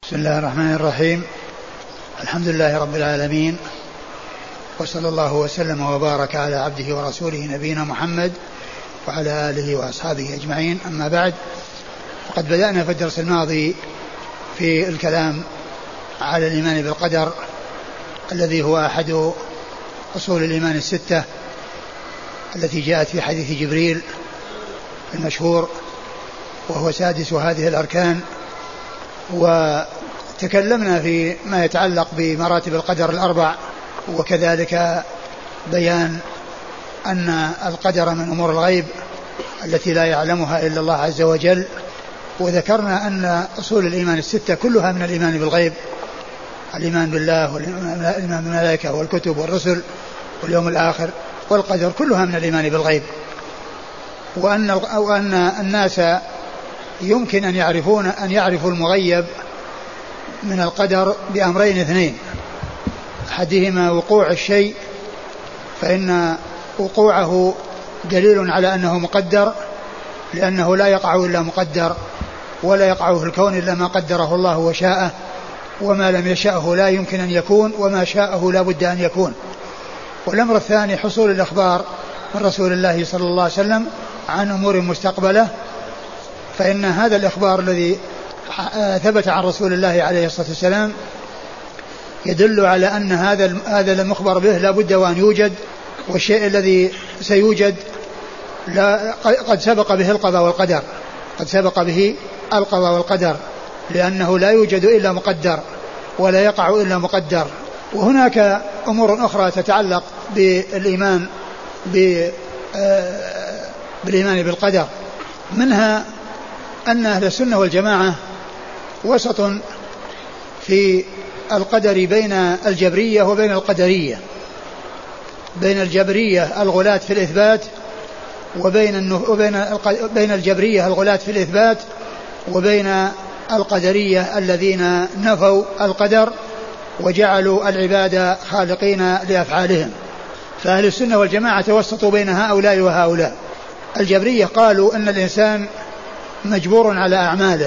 بسم الله الرحمن الرحيم. الحمد لله رب العالمين، وصلى الله وسلم وبارك على عبده ورسوله نبينا محمد وعلى آله وأصحابه أجمعين. أما بعد، فقد بدأنا في الدرس الماضي في الكلام على الإيمان بالقدر الذي هو أحد أصول الإيمان الستة التي جاءت في حديث جبريل المشهور، وهو سادس هذه الأركان. وتكلمنا في ما يتعلق بمراتب القدر الأربع، وكذلك بيان أن القدر من أمور الغيب التي لا يعلمها إلا الله عز وجل. وذكرنا أن أصول الإيمان الستة كلها من الإيمان بالغيب، الإيمان بالله والإيمان بالملائكة والكتب والرسل واليوم الآخر والقدر، كلها من الإيمان بالغيب. وأن الناس يمكن أن يعرفوا المغيب من القدر بأمرين اثنين: أحدهما وقوع الشيء، فإن وقوعه دليل على أنه مقدر، لأنه لا يقع إلا مقدر، ولا يقع في الكون إلا ما قدره الله وشاءه، وما لم يشاءه لا يمكن أن يكون، وما شاءه لا بد أن يكون. والأمر الثاني حصول الأخبار من رسول الله صلى الله عليه وسلم عن أمور مستقبلة، فإن هذا الإخبار الذي ثبت عن رسول الله عليه الصلاة والسلام يدل على أن هذا المخبر به لا بد وأن يوجد، والشيء الذي سيوجد قد سبق به القضاء والقدر، قد سبق به القضاء والقدر، لأنه لا يوجد إلا مقدر ولا يقع إلا مقدر. وهناك أمور أخرى تتعلق بالإيمان بالقدر، منها أن أهل السنة والجماعة وسط في القدر بين الجبرية وبين القدرية، بين الجبرية الغلاة في الإثبات وبين الجبرية الغلاة في الإثبات وبين القدرية الذين نفوا القدر وجعلوا العباد خالقين لأفعالهم. فأهل السنة والجماعة توسطوا بين هؤلاء وهؤلاء. الجبرية قالوا أن الإنسان مجبور على أعماله،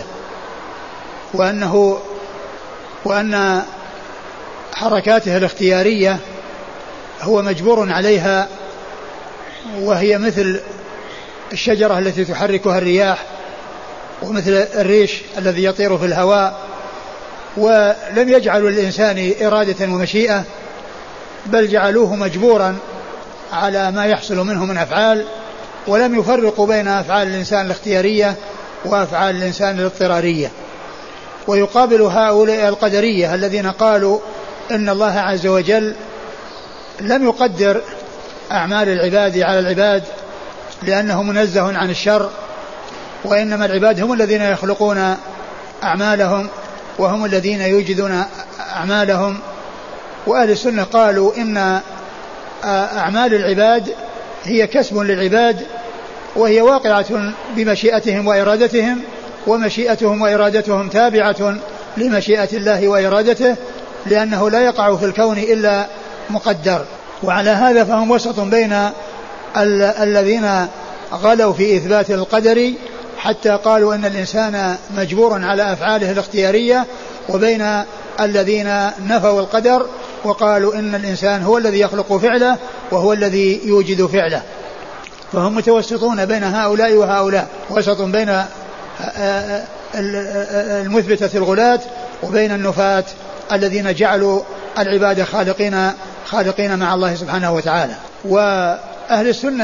وأن حركاته الاختيارية هو مجبور عليها، وهي مثل الشجرة التي تحركها الرياح، ومثل الريش الذي يطير في الهواء، ولم يجعلوا للإنسان إرادة ومشيئة، بل جعلوه مجبورا على ما يحصل منه من أفعال، ولم يفرقوا بين أفعال الإنسان الاختيارية وأفعال الإنسان الاضطرارية. ويقابل هؤلاء القدرية الذين قالوا إن الله عز وجل لم يقدر أعمال العباد على العباد لأنه منزه عن الشر، وإنما العباد هم الذين يخلقون أعمالهم وهم الذين يوجدون أعمالهم. وأهل السنة قالوا إن أعمال العباد هي كسب للعباد، وهي واقعة بمشيئتهم وإرادتهم، ومشيئتهم وإرادتهم تابعة لمشيئة الله وإرادته، لأنه لا يقع في الكون إلا مقدر. وعلى هذا فهم وسط بين الذين غلوا في إثبات القدر حتى قالوا أن الإنسان مجبور على أفعاله الاختيارية، وبين الذين نفوا القدر وقالوا إن الإنسان هو الذي يخلق فعله وهو الذي يوجد فعله. فهم متوسطون بين هؤلاء وهؤلاء، وسط بين المثبتة الغلاة وبين النفاة الذين جعلوا العباد خالقين مع الله سبحانه وتعالى. وأهل السنة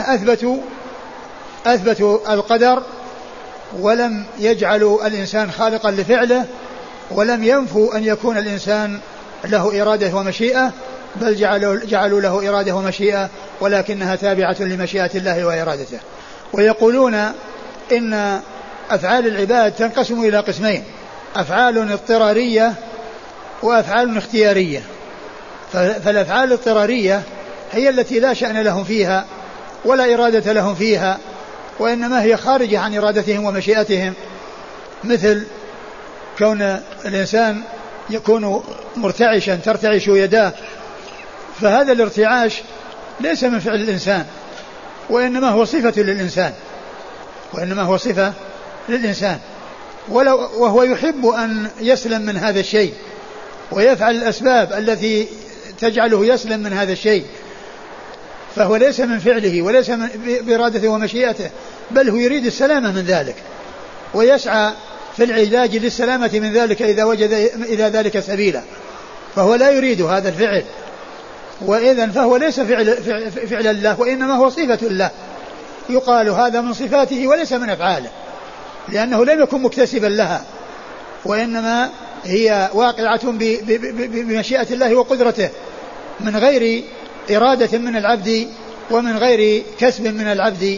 أثبتوا القدر، ولم يجعلوا الإنسان خالقا لفعله، ولم ينفوا أن يكون الإنسان له إرادة ومشيئة، بل جعلوا له إرادة ومشيئة، ولكنها تابعة لمشيئة الله وإرادته. ويقولون إن أفعال العباد تنقسم إلى قسمين: أفعال اضطرارية وأفعال اختيارية. فالأفعال الاضطرارية هي التي لا شأن لهم فيها ولا إرادة لهم فيها، وإنما هي خارجة عن إرادتهم ومشيئتهم، مثل كون الإنسان يكون مرتعشا ترتعش يداه، فهذا الارتعاش ليس من فعل الإنسان، وإنما هو صفة للإنسان، وهو يحب أن يسلم من هذا الشيء ويفعل الأسباب التي تجعله يسلم من هذا الشيء، فهو ليس من فعله وليس بإرادته ومشيئته، بل هو يريد السلامة من ذلك ويسعى في العلاج للسلامة من ذلك إذا وجد إلى ذلك سبيلا، فهو لا يريد هذا الفعل، وإذن فهو ليس فعل الله وإنما هو صفة الله، يقال هذا من صفاته وليس من أفعاله، لأنه لم يكن مكتسبا لها، وإنما هي واقعة بمشيئة الله وقدرته من غير إرادة من العبد ومن غير كسب من العبد.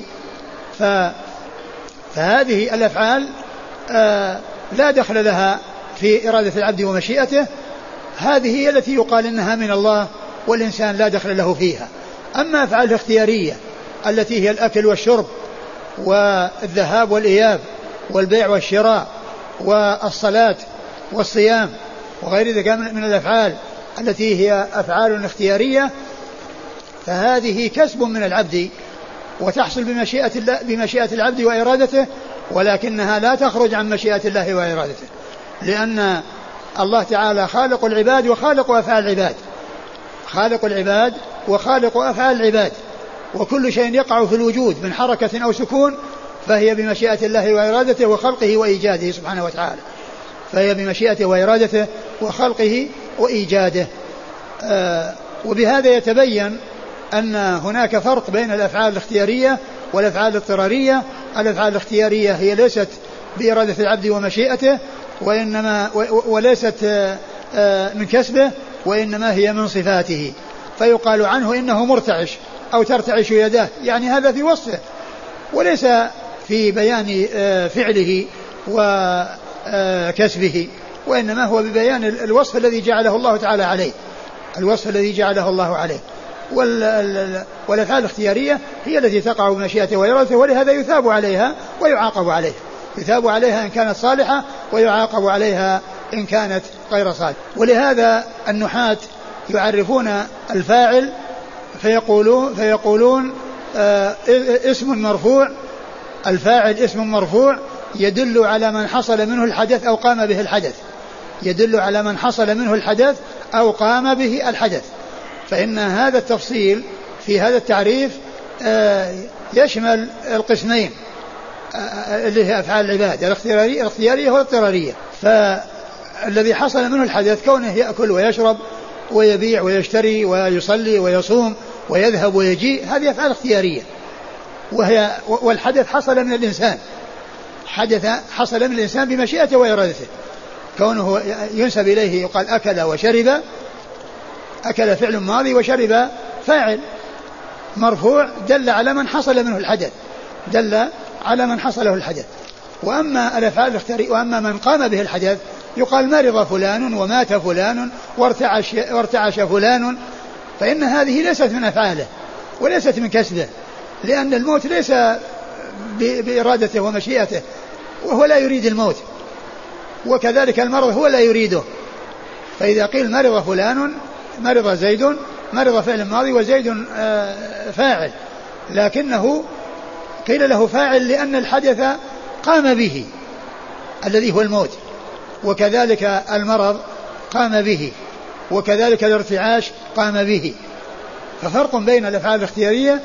فهذه الأفعال لا دخل لها في إرادة العبد ومشيئته، هذه هي التي يقال إنها من الله والإنسان لا دخل له فيها. أما أفعال الاختيارية التي هي الأكل والشرب والذهاب والإياب والبيع والشراء والصلاة والصيام وغير ذلك من الأفعال التي هي أفعال اختيارية، فهذه كسب من العبد وتحصل بمشيئة العبد وإرادته، ولكنها لا تخرج عن مشيئة الله وإرادته، لأن الله تعالى خالق العباد وخالق أفعال العباد، خالق العباد وخالق أفعال العباد، وكل شيء يقع في الوجود من حركة أو سكون فهي بمشيئة الله وإرادته وخلقه وإيجاده سبحانه وتعالى، فهي بمشيئته وإرادته وخلقه وإيجاده. وبهذا يتبين أن هناك فرق بين الأفعال الاختيارية والأفعال الاضطرارية. الأفعال الاختيارية هي ليست بإرادة العبد ومشيئته وإنما وليست من كسبه، وإنما هي من صفاته، فيقال عنه إنه مرتعش أو ترتعش يداه، يعني هذا في وصفه وليس في بيان فعله وكسبه، وإنما هو ببيان الوصف الذي جعله الله تعالى عليه، الوصف الذي جعله الله عليه. والأفعال الاختيارية هي التي تقع بمشيئته وإرادته، ولهذا يثاب عليها ويعاقب عليه، يثاب عليها إن كانت صالحة ويعاقب عليها إن كانت غير صالحة. ولهذا النحاة يعرفون الفاعل فيقولون اسم مرفوع، الفاعل اسم مرفوع يدل على من حصل منه الحدث أو قام به الحدث، يدل على من حصل منه الحدث أو قام به الحدث. فإن هذا التفصيل في هذا التعريف يشمل القسمين اللي هي أفعال العباد الاختيارية والاضطرارية. فالذي حصل منه الحدث كونه يأكل ويشرب ويبيع ويشتري ويصلي ويصوم ويذهب ويجيء، هذه أفعال اختيارية، والحدث حصل من الإنسان، حصل من الإنسان بمشيئته وإرادته، كونه ينسب إليه يقال أكل وشرب، أكل فعل ماضي وشرب فاعل مرفوع دل على من حصل منه الحدث، دل على من حصل له الحدث. وأما الأفعال الاختيارية وأما من قام به الحدث يقال مرض فلان ومات فلان وارتعش فلان، فإن هذه ليست من أفعاله وليست من كسبه، لأن الموت ليس بإرادته ومشيئته، وهو لا يريد الموت، وكذلك المرض هو لا يريده. فإذا قيل مرض فلان، مرض زيد، مرض فعل ماضي وزيد فاعل، لكنه قيل له فاعل لأن الحدث قام به الذي هو الموت، وكذلك المرض قام به، وكذلك الارتعاش قام به. ففرق بين الأفعال الاختيارية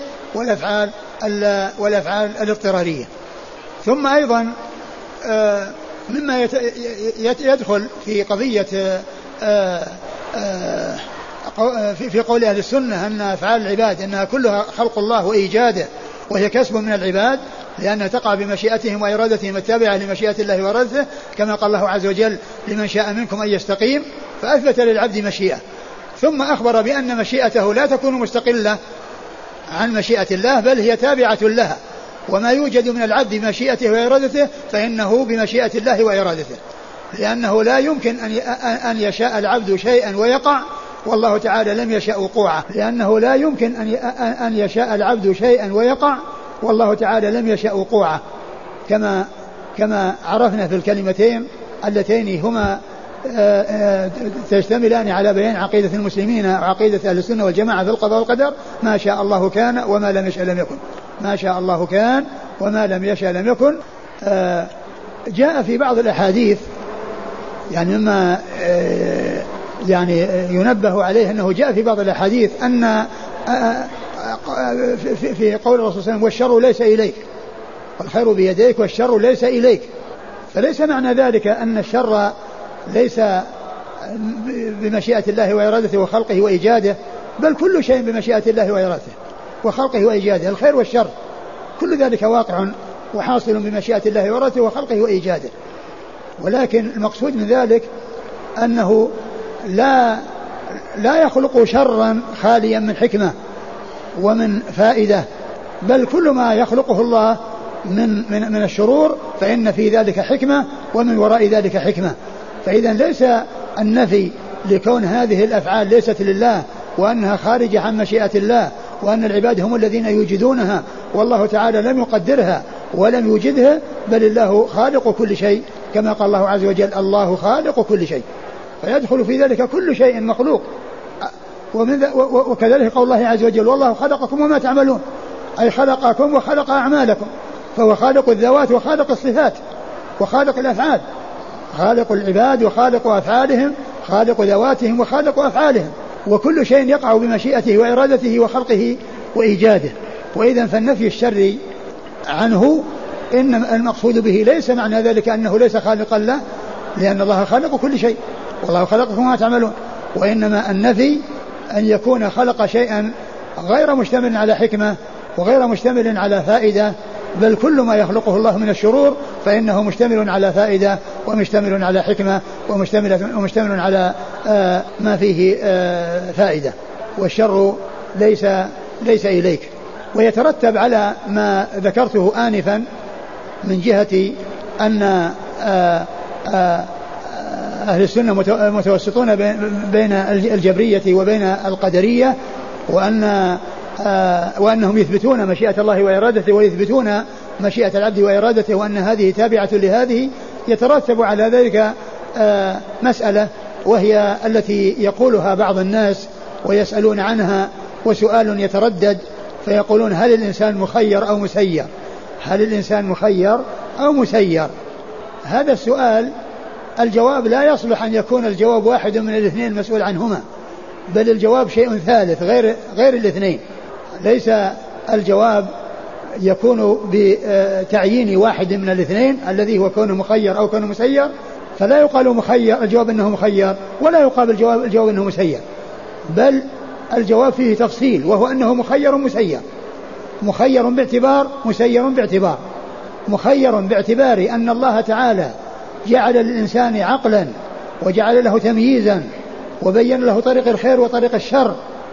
والأفعال الاضطرارية. ثم أيضا مما يدخل في قضية في قول أهل السنة أن أفعال العباد أنها كلها خلق الله وإيجاده، وهي كسب من العباد، لأنها تقع بمشيئتهم وإرادتهم التابعة لمشيئة الله وإرادته، كما قال الله عز وجل لمن شاء منكم أن يستقيم، فأثبت للعبد مشيئة، ثم أخبر بأن مشيئته لا تكون مستقلة عن مشيئة الله، بل هي تابعة لها، وما يوجد من العبد بمشيئته وإرادته فإنه بمشيئة الله وإرادته، لأنه لا يمكن أن يشاء العبد شيئا ويقع والله تعالى لم يشاء وقوعه، لأنه لا يمكن أن يشاء العبد شيئا ويقع والله تعالى لم يشاء وقوعه، كما عرفنا في الكلمتين اللتين هما تشتملان على بيان عقيدة المسلمين وعقيدة أهل السنة والجماعة في القضاء والقدر: ما شاء الله كان وما لم يشاء لم يكن، ما شاء الله كان وما لم يشاء لم يكن. جاء في بعض الأحاديث يعني مما يعني ينبه عليه أنه جاء في بعض الأحاديث أن في قول الرسول صلى الله عليه وسلم والشر ليس إليك والخير بيديك والشر ليس إليك، فليس معنى ذلك أن الشر ليس بمشيئة الله وإرادته وخلقه وإيجاده، بل كل شيء بمشيئة الله وإرادته وخلقه وإيجاده، الخير والشر كل ذلك واقع وحاصل بمشيئة الله وإرادته وخلقه وإيجاده. ولكن المقصود من ذلك أنه لا يخلق شرا خاليا من حكمة ومن فائدة، بل كل ما يخلقه الله من الشرور فإن في ذلك حكمة ومن وراء ذلك حكمة. فإذا ليس النفي لكون هذه الأفعال ليست لله وأنها خارجة عن مشيئة الله وأن العباد هم الذين يوجدونها والله تعالى لم يقدرها ولم يوجدها، بل الله خالق كل شيء كما قال الله عز وجل الله خالق كل شيء، فيدخل في ذلك كل شيء مخلوق. وكذلك قول الله عز وجل والله خلقكم وما تعملون، أي خلقكم وخلق أعمالكم، فهو خالق الذوات وخالق الصفات وخالق الأفعال، خالق العباد وخالق أفعالهم، خالق ذواتهم وخالق أفعالهم، وكل شيء يقع بمشيئته وإرادته وخلقه وإيجاده. وإذا فالنفي الشر عنه إن المقصود به ليس معنى ذلك أنه ليس خالقا له، لأن الله خالق كل شيء والله خلقكم وما تعملون، وإنما النفي أن يكون خلق شيئا غير مشتمل على حكمة وغير مشتمل على فائدة، بل كل ما يخلقه الله من الشرور فإنه مشتمل على فائدة ومشتمل على حكمة ومشتمل على ما فيه فائدة، والشر ليس إليك. ويترتب على ما ذكرته آنفا من جهة أن أهل السنة متوسطون بين الجبرية وبين القدرية، وأنهم يثبتون مشيئة الله وإرادته ويثبتون مشيئة العبد وإرادته وأن هذه تابعة لهذه. يترتب على ذلك مسألة وهي التي يقولها بعض الناس ويسألون عنها، وسؤال يتردد فيقولون هل الإنسان مخير أو مسير؟ هل الإنسان مخير أو مسير؟ هذا السؤال الجواب لا يصلح أن يكون الجواب واحد من الاثنين المسؤول عنهما، بل الجواب شيء ثالث غير الاثنين. ليس الجواب يكون بتعيين واحد من الاثنين الذي هو كونه مخير أو كونه مسير، فلا يقال مخير الجواب أنه مخير ولا يقال الجواب أنه مسير، بل الجواب فيه تفصيل وهو أنه مخير مسير، مخير باعتبار مسير باعتبار. مخير باعتبار أن الله تعالى جعل للإنسان عقلا وجعل له تمييزا وبين له طريق الخير وطريق الشر،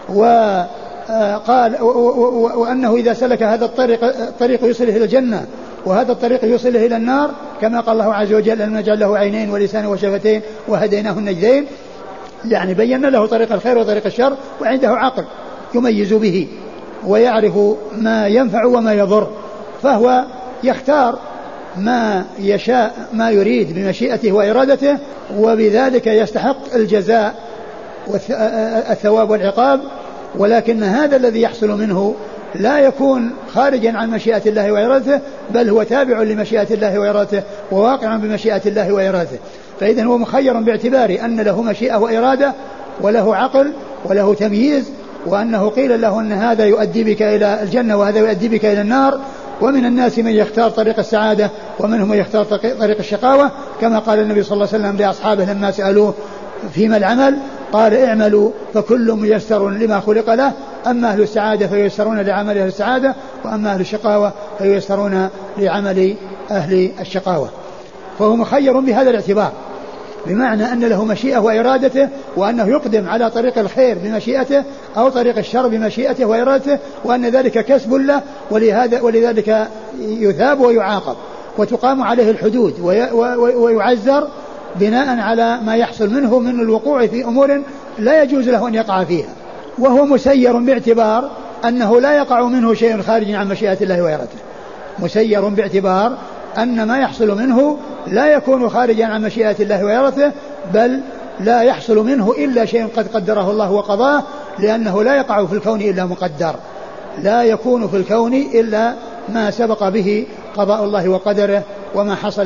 وقال وأنه إذا سلك هذا الطريق يوصله إلى الجنة وهذا الطريق يوصله إلى النار، كما قال الله عز وجل أن نجعل له عينين ولسان وشفتين وهديناه النجدين، يعني بينا له طريق الخير وطريق الشر، وعنده عقل يميز به ويعرف ما ينفع وما يضر، فهو يختار ما يشاء ما يريد بمشيئته وإرادته، وبذلك يستحق الجزاء والثواب والعقاب. ولكن هذا الذي يحصل منه لا يكون خارجا عن مشيئة الله وإرادته، بل هو تابع لمشيئة الله وإرادته وواقع بمشيئة الله وإرادته. فإذا هو مخير باعتبار أن له مشيئة وإرادة وله عقل وله تمييز، وأنه قيل له أن هذا يؤدي بك إلى الجنة وهذا يؤدي بك إلى النار. ومن الناس من يختار طريق السعادة ومنهم من يختار طريق الشقاوة، كما قال النبي صلى الله عليه وسلم لأصحابه لما سألوه فيما العمل قال اعملوا فكل ميسر لما خلق له، أما أهل السعادة فييسرون لعمل أهل السعادة، وأما أهل الشقاوة فييسرون لعمل أهل الشقاوة. فهو مخير بهذا الاعتبار، بمعنى أن له مشيئة وإرادته، وأنه يقدم على طريق الخير بمشيئته أو طريق الشر بمشيئته وإرادته، وأن ذلك كسب له، ولذلك يثاب ويعاقب وتقام عليه الحدود ويعزر بناء على ما يحصل منه من الوقوع في أمور لا يجوز له أن يقع فيها. وهو مسير باعتبار أنه لا يقع منه شيء خارج عن مشيئة الله وإرادته، مسير باعتبار أن ما يحصل منه لا يكون خارجا عن مشيئة الله وإرادته، بل لا يحصل منه إلا شيء قد قدره الله وقضاه، لأنه لا يقع في الكون إلا مقدر، لا يكون في الكون إلا ما سبق به قضاء الله وقدره وما حصل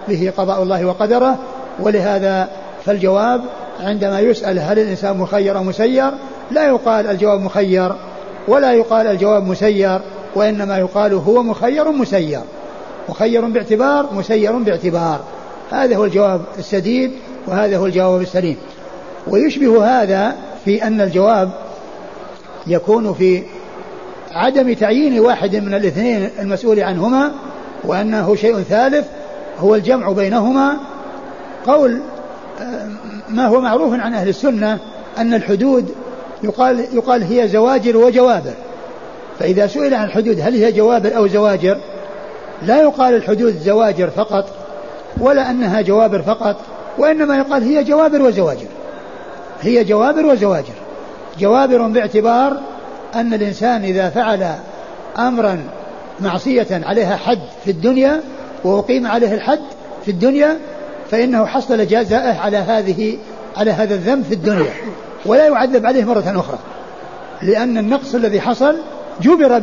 به قضاء الله وقدره. ولهذا فالجواب عندما يسأل هل الإنسان مخير أو مسير لا يقال الجواب مخير ولا يقال الجواب مسير، وإنما يقال هو مخير مسير، مخير باعتبار مسير باعتبار. هذا هو الجواب السديد وهذا هو الجواب السليم. ويشبه هذا في أن الجواب يكون في عدم تعيين واحد من الاثنين المسؤول عنهما، وأنه شيء ثالث هو الجمع بينهما. قول ما هو معروف عن أهل السنة أن الحدود يقال هي زواجر وجوابر، فإذا سئل عن الحدود هل هي جوابر أو زواجر لا يقال الحدود زواجر فقط ولا أنها جوابر فقط، وإنما يقال هي جوابر وزواجر، هي جوابر وزواجر. جوابر باعتبار أن الإنسان إذا فعل أمرا معصية عليها حد في الدنيا وأقيم عليه الحد في الدنيا فإنه حصل جزاءه على هذا الذنب في الدنيا ولا يعذب عليه مرة أخرى، لأن النقص الذي حصل جبر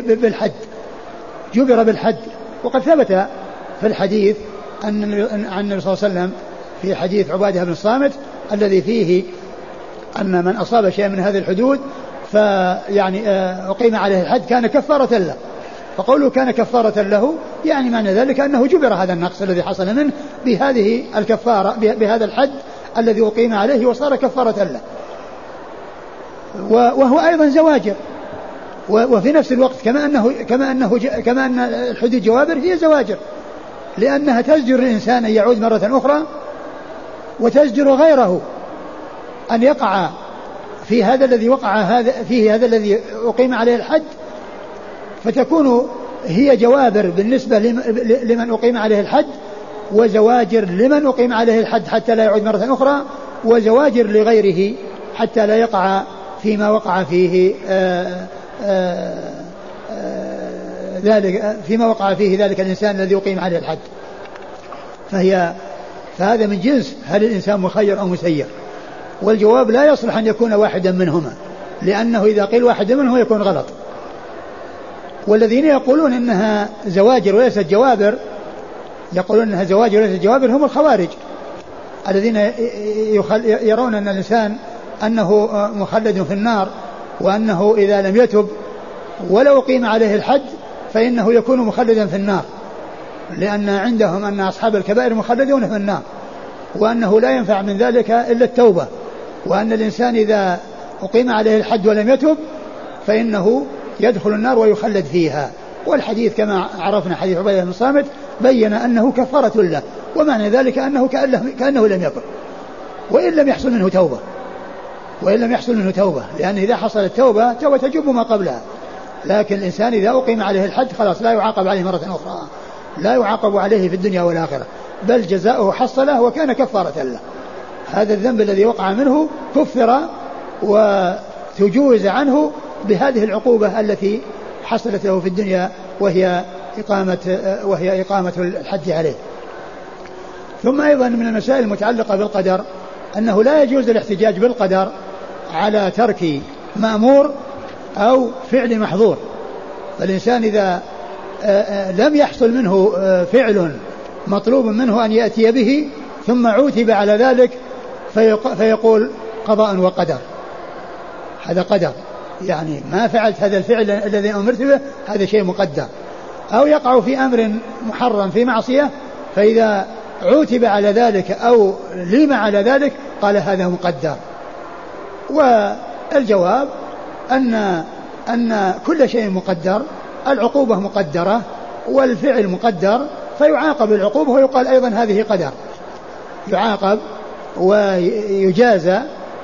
بالحد. وقد ثبت في الحديث عن النبي صلى الله عليه وسلم في حديث عبادة بن الصامت الذي فيه أن من أصاب شيئا من هذه الحدود فيعني أقيم عليه الحد كان كفارة له. فقوله كان كفارة له يعني معنى ذلك أنه جبر هذا النقص الذي حصل منه بهذه الكفارة بهذا الحد الذي أقيم عليه وصار كفارة له. وهو أيضا زواجر، وفي نفس الوقت كما أن الحدود جوابر هي زواجر، لأنها تزجر الإنسان أن يعود مرة أخرى وتزجر غيره أن يقع في هذا الذي وقع فيه هذا الذي أقيم عليه الحد، فتكون هي جوابر بالنسبة لمن أقيم عليه الحد وزواجر لمن أقيم عليه الحد حتى لا يعود مرة أخرى، وزواجر لغيره حتى لا يقع فيما وقع فيه ذلك الإنسان الذي أقيم عليه الحد. فهذا من جنس هل الإنسان مخير أو مسير، والجواب لا يصلح أن يكون واحدا منهما، لأنه إذا قيل واحد منهما يكون غلط. والذين يقولون إنها زواجر وليست جوابر، يقولون إنها زواجر وليست جوابر هم الخوارج الذين يرون أن الإنسان أنه مخلد في النار، وأنه إذا لم يتب ولو قيم عليه الحد فإنه يكون مخلدا في النار، لأن عندهم أن أصحاب الكبائر مخلدون في النار، وأنه لا ينفع من ذلك إلا التوبة، وأن الإنسان إذا أقيم عليه الحد ولم يتب فإنه يدخل النار ويخلد فيها. والحديث كما عرفنا حديث عبادة بن الصامت بين أنه كفارة له، ومعنى ذلك أنه كأنه لم يكن وإن لم يحصل منه توبة، لأن إذا حصلت توبة تجب ما قبلها. لكن الإنسان إذا أقيم عليه الحد خلاص لا يعاقب عليه مرة أخرى، لا يعاقب عليه في الدنيا والآخرة، بل جزاؤه حصله وكان كفارة له. هذا الذنب الذي وقع منه كفر وتجوز عنه بهذه العقوبة التي حصلت له في الدنيا وهي إقامة الحد عليه. ثم أيضا من المسائل المتعلقة بالقدر أنه لا يجوز الاحتجاج بالقدر على ترك مأمور أو فعل محظور. فالإنسان إذا لم يحصل منه فعل مطلوب منه أن يأتي به ثم عوتب على ذلك فيقول قضاء وقدر، هذا قدر، يعني ما فعلت هذا الفعل الذي أمرت به هذا شيء مقدر. أو يقع في أمر محرم في معصية فإذا عوتب على ذلك أو ليم على ذلك قال هذا مقدر. والجواب أن كل شيء مقدر، العقوبة مقدرة والفعل مقدر، فيعاقب العقوبة ويقال أيضا هذه قدر، يعاقب ويجازى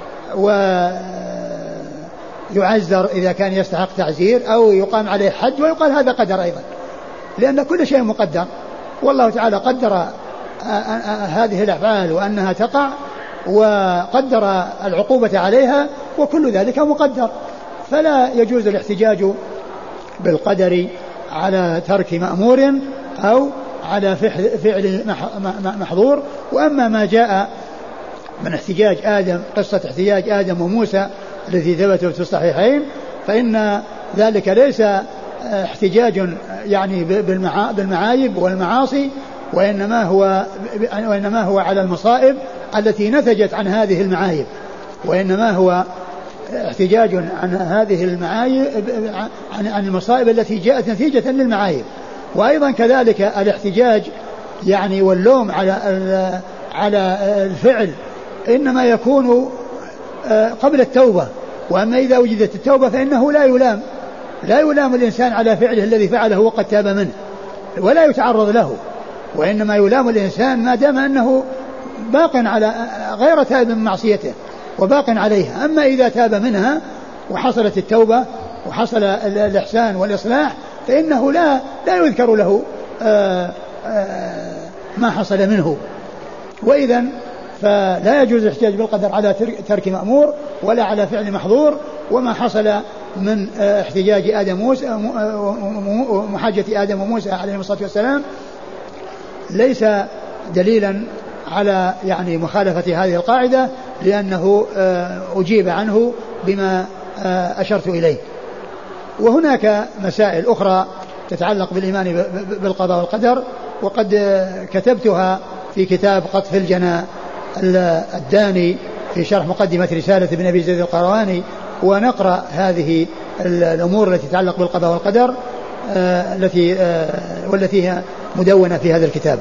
ويعزر إذا كان يستحق تعزير أو يقام عليه حد ويقال هذا قدر أيضا، لأن كل شيء مقدر، والله تعالى قدر هذه الأفعال وأنها تقع وقدر العقوبة عليها وكل ذلك مقدر. فلا يجوز الاحتجاج بالقدر على ترك مأمور أو على فعل محظور. وأما ما جاء من احتجاج آدم، قصة احتجاج آدم وموسى الذي ثبت في الصحيحين، فإن ذلك ليس احتجاج يعني بالمعايب والمعاصي، وإنما هو على المصائب التي نتجت عن هذه المعايب، وإنما هو احتجاج عن هذه المعايب، عن المصائب التي جاءت نتيجة للمعايب. وأيضا كذلك الاحتجاج يعني واللوم على الفعل إنما يكون قبل التوبة، وأما إذا وجدت التوبة فإنه لا يلام الإنسان على فعله الذي فعله وقد تاب منه ولا يتعرض له، وإنما يلام الإنسان ما دام أنه باق على غير تاب من معصيته وباق عليها. أما إذا تاب منها وحصلت التوبة وحصل الإحسان والإصلاح فإنه لا يذكر له ما حصل منه. وإذا فلا يجوز الاحتجاج بالقدر على ترك مأمور ولا على فعل محظور. وما حصل من احتجاج آدم موسى ومحاجة آدم وموسى عليهم الصلاة والسلام ليس دليلا على يعني مخالفة هذه القاعدة، لأنه أجيب عنه بما أشرت إليه. وهناك مسائل أخرى تتعلق بالإيمان بالقضاء والقدر، وقد كتبتها في كتاب قطف الجنى الداني في شرح مقدمة رسالة ابن أبي زيد القرواني، ونقرأ هذه الأمور التي تتعلق بالقضاء والقدر والتي هي مدونة في هذا الكتاب.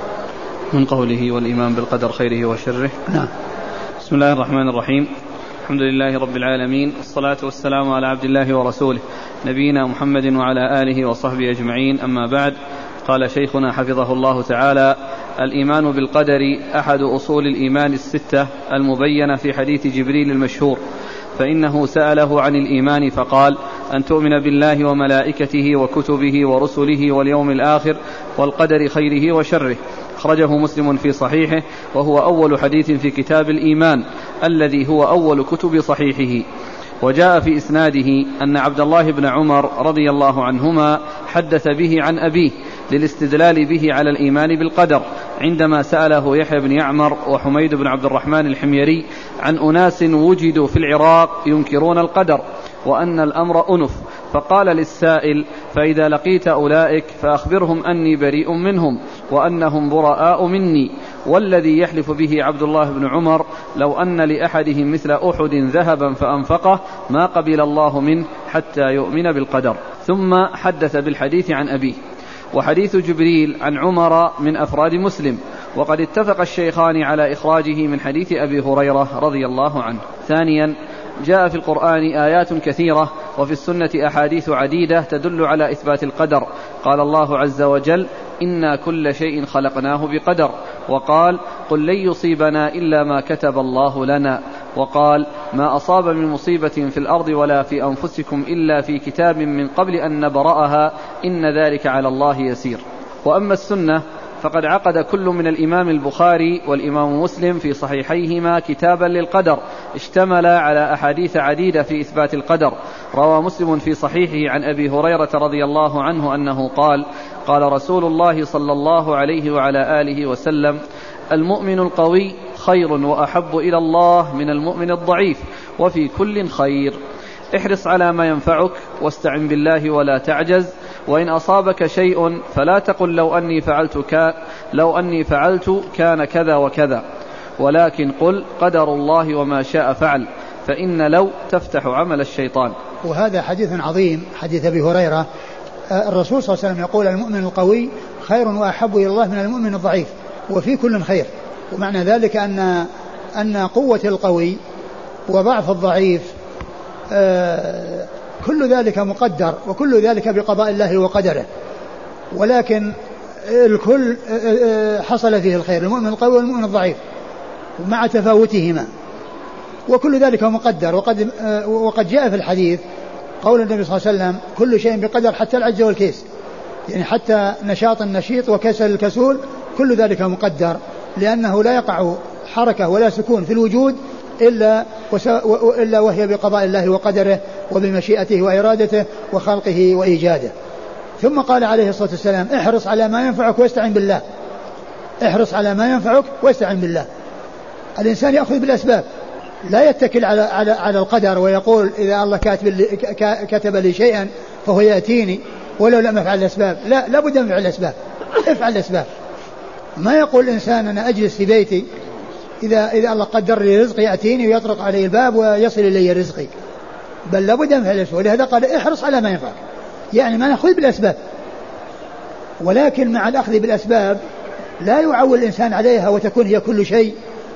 من قوله والإيمان بالقدر خيره وشره. نعم. بسم الله الرحمن الرحيم، الحمد لله رب العالمين، والصلاة والسلام على عبد الله ورسوله نبينا محمد وعلى آله وصحبه أجمعين. أما بعد، قال شيخنا حفظه الله تعالى: الإيمان بالقدر أحد أصول الإيمان الستة المبينة في حديث جبريل المشهور، فإنه سأله عن الإيمان فقال: أن تؤمن بالله وملائكته وكتبه ورسله واليوم الآخر والقدر خيره وشره. أخرجه مسلم في صحيحه، وهو أول حديث في كتاب الإيمان الذي هو أول كتب صحيحه. وجاء في إسناده أن عبد الله بن عمر رضي الله عنهما حدث به عن أبيه للاستدلال به على الإيمان بالقدر، عندما سأله يحيى بن يعمر وحميد بن عبد الرحمن الحميري عن أناس وجدوا في العراق ينكرون القدر وأن الأمر أنف، فقال للسائل: فإذا لقيت أولئك فأخبرهم أني بريء منهم وأنهم براء مني. والذي يحلف به عبد الله بن عمر لو أن لأحدهم مثل أحد ذهبا فأنفقه ما قبل الله منه حتى يؤمن بالقدر. ثم حدث بالحديث عن أبيه. وحديث جبريل عن عمر من أفراد مسلم، وقد اتفق الشيخان على إخراجه من حديث أبي هريرة رضي الله عنه. ثانيا، جاء في القرآن آيات كثيرة وفي السنة أحاديث عديدة تدل على إثبات القدر. قال الله عز وجل: إنا كل شيء خلقناه بقدر. وقال: قل لن يصيبنا إلا ما كتب الله لنا. وقال: ما أصاب من مصيبة في الأرض ولا في أنفسكم إلا في كتاب من قبل أن نبرأها إن ذلك على الله يسير. وأما السنة فقد عقد كل من الإمام البخاري والإمام مسلم في صحيحيهما كتابا للقدر اشتمل على أحاديث عديدة في إثبات القدر. روى مسلم في صحيحه عن أبي هريرة رضي الله عنه أنه قال: قال رسول الله صلى الله عليه وعلى آله وسلم: المؤمن القوي خير وأحب إلى الله من المؤمن الضعيف، وفي كل خير. احرص على ما ينفعك واستعن بالله ولا تعجز، وإن أصابك شيء فلا تقل لو أني فعلت كان كذا وكذا، ولكن قل قدر الله وما شاء فعل، فإن لو تفتح عمل الشيطان. وهذا حديث عظيم، حديث أبي هريرة. الرسول صلى الله عليه وسلم يقول: المؤمن القوي خير وأحب إلى الله من المؤمن الضعيف، وفي كل خير. ومعنى ذلك أن قوة القوي وضعف الضعيف كل ذلك مقدر، وكل ذلك بقضاء الله وقدره، ولكن الكل حصل فيه الخير، المؤمن القوي والمؤمن الضعيف مع تفاوتهما، وكل ذلك مقدر. وقد جاء في الحديث قول النبي صلى الله عليه وسلم: كل شيء بقدر حتى العجز والكيس، يعني حتى نشاط النشيط وكسل الكسول كل ذلك مقدر، لأنه لا يقع حركة ولا سكون في الوجود إلا وهي بقضاء الله وقدره وبمشيئته وإرادته وخلقه وإيجاده. ثم قال عليه الصلاة والسلام: احرص على ما ينفعك واستعن بالله. احرص على ما ينفعك واستعن بالله. الإنسان يأخذ بالأسباب، لا يتكل على القدر ويقول إذا الله كتب لي شيئا فهو يأتيني ولو لم أفعل الأسباب. لا بد من فعل الأسباب. افعل الأسباب، ما يقول الإنسان أنا أجلس في بيتي إذا الله قدر لي رزق يأتيني ويطرق علي الباب ويصل إلي رزقي، بل لابد من فعل الأسباب. ولهذا قال احرص على ما ينفعك، يعني ما نأخذ بالأسباب، ولكن مع الأخذ بالأسباب لا يعول الإنسان عليها وتكون هي كل شيء،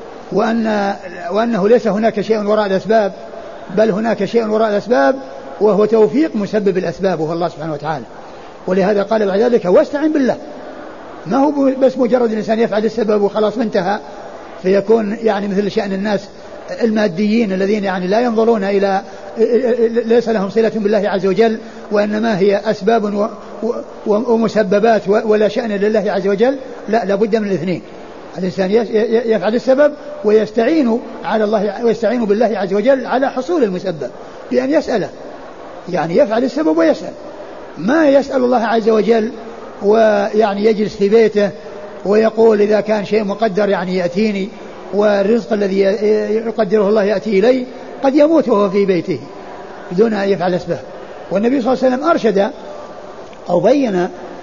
وأنه ليس هناك شيء وراء الأسباب، بل هناك شيء وراء الأسباب وهو توفيق مسبب الأسباب وهو الله سبحانه وتعالى. ولهذا قال بعد ذلك واستعن بالله، ما هو بس مجرد الإنسان يفعل السبب وخلاص انتهى، فيكون يعني مثل شأن الناس الماديين الذين يعني لا ينظرون إلى، ليس لهم صلة بالله عز وجل، وإنما هي أسباب ومسببات ولا شأن لله عز وجل. لا، لابد من الاثنين، الإنسان يفعل السبب ويستعين على الله ويستعين بالله عز وجل على حصول المسبب بأن يسأله، يعني يفعل السبب ويسأل، ما يسأل الله عز وجل ويعني يجلس في بيته ويقول إذا كان شيء مقدر يعني يأتيني، والرزق الذي يقدره الله يأتي إليه، قد يموت وهو في بيته بدون أن يفعل أسباب. والنبي صلى الله عليه وسلم أرشد أو بين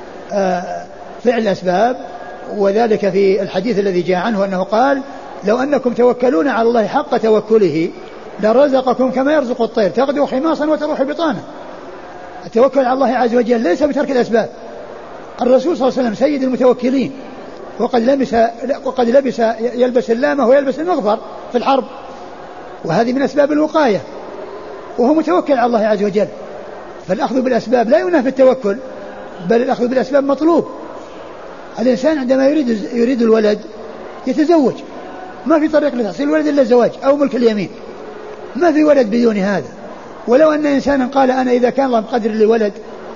فعل الأسباب، وذلك في الحديث الذي جاء عنه أنه قال لو أنكم توكلون على الله حق توكله لرزقكم كما يرزق الطير تغدو خماصا وتروح بطانا. التوكل على الله عز وجل ليس بترك الأسباب. الرسول صلى الله عليه وسلم سيد المتوكلين، وقد لبس يلبس اللامة ويلبس المغفر في الحرب، وهذه من أسباب الوقاية، وهو متوكل على الله عز وجل. فالأخذ بالأسباب لا ينافي التوكل، بل الأخذ بالأسباب مطلوب. الإنسان عندما يريد الولد يتزوج، ما في طريق لتحصيل الولد إلا الزواج أو ملك اليمين، ما في ولد بدون هذا. ولو أن إنسانا قال أنا إذا كان الله مقدر لي ولد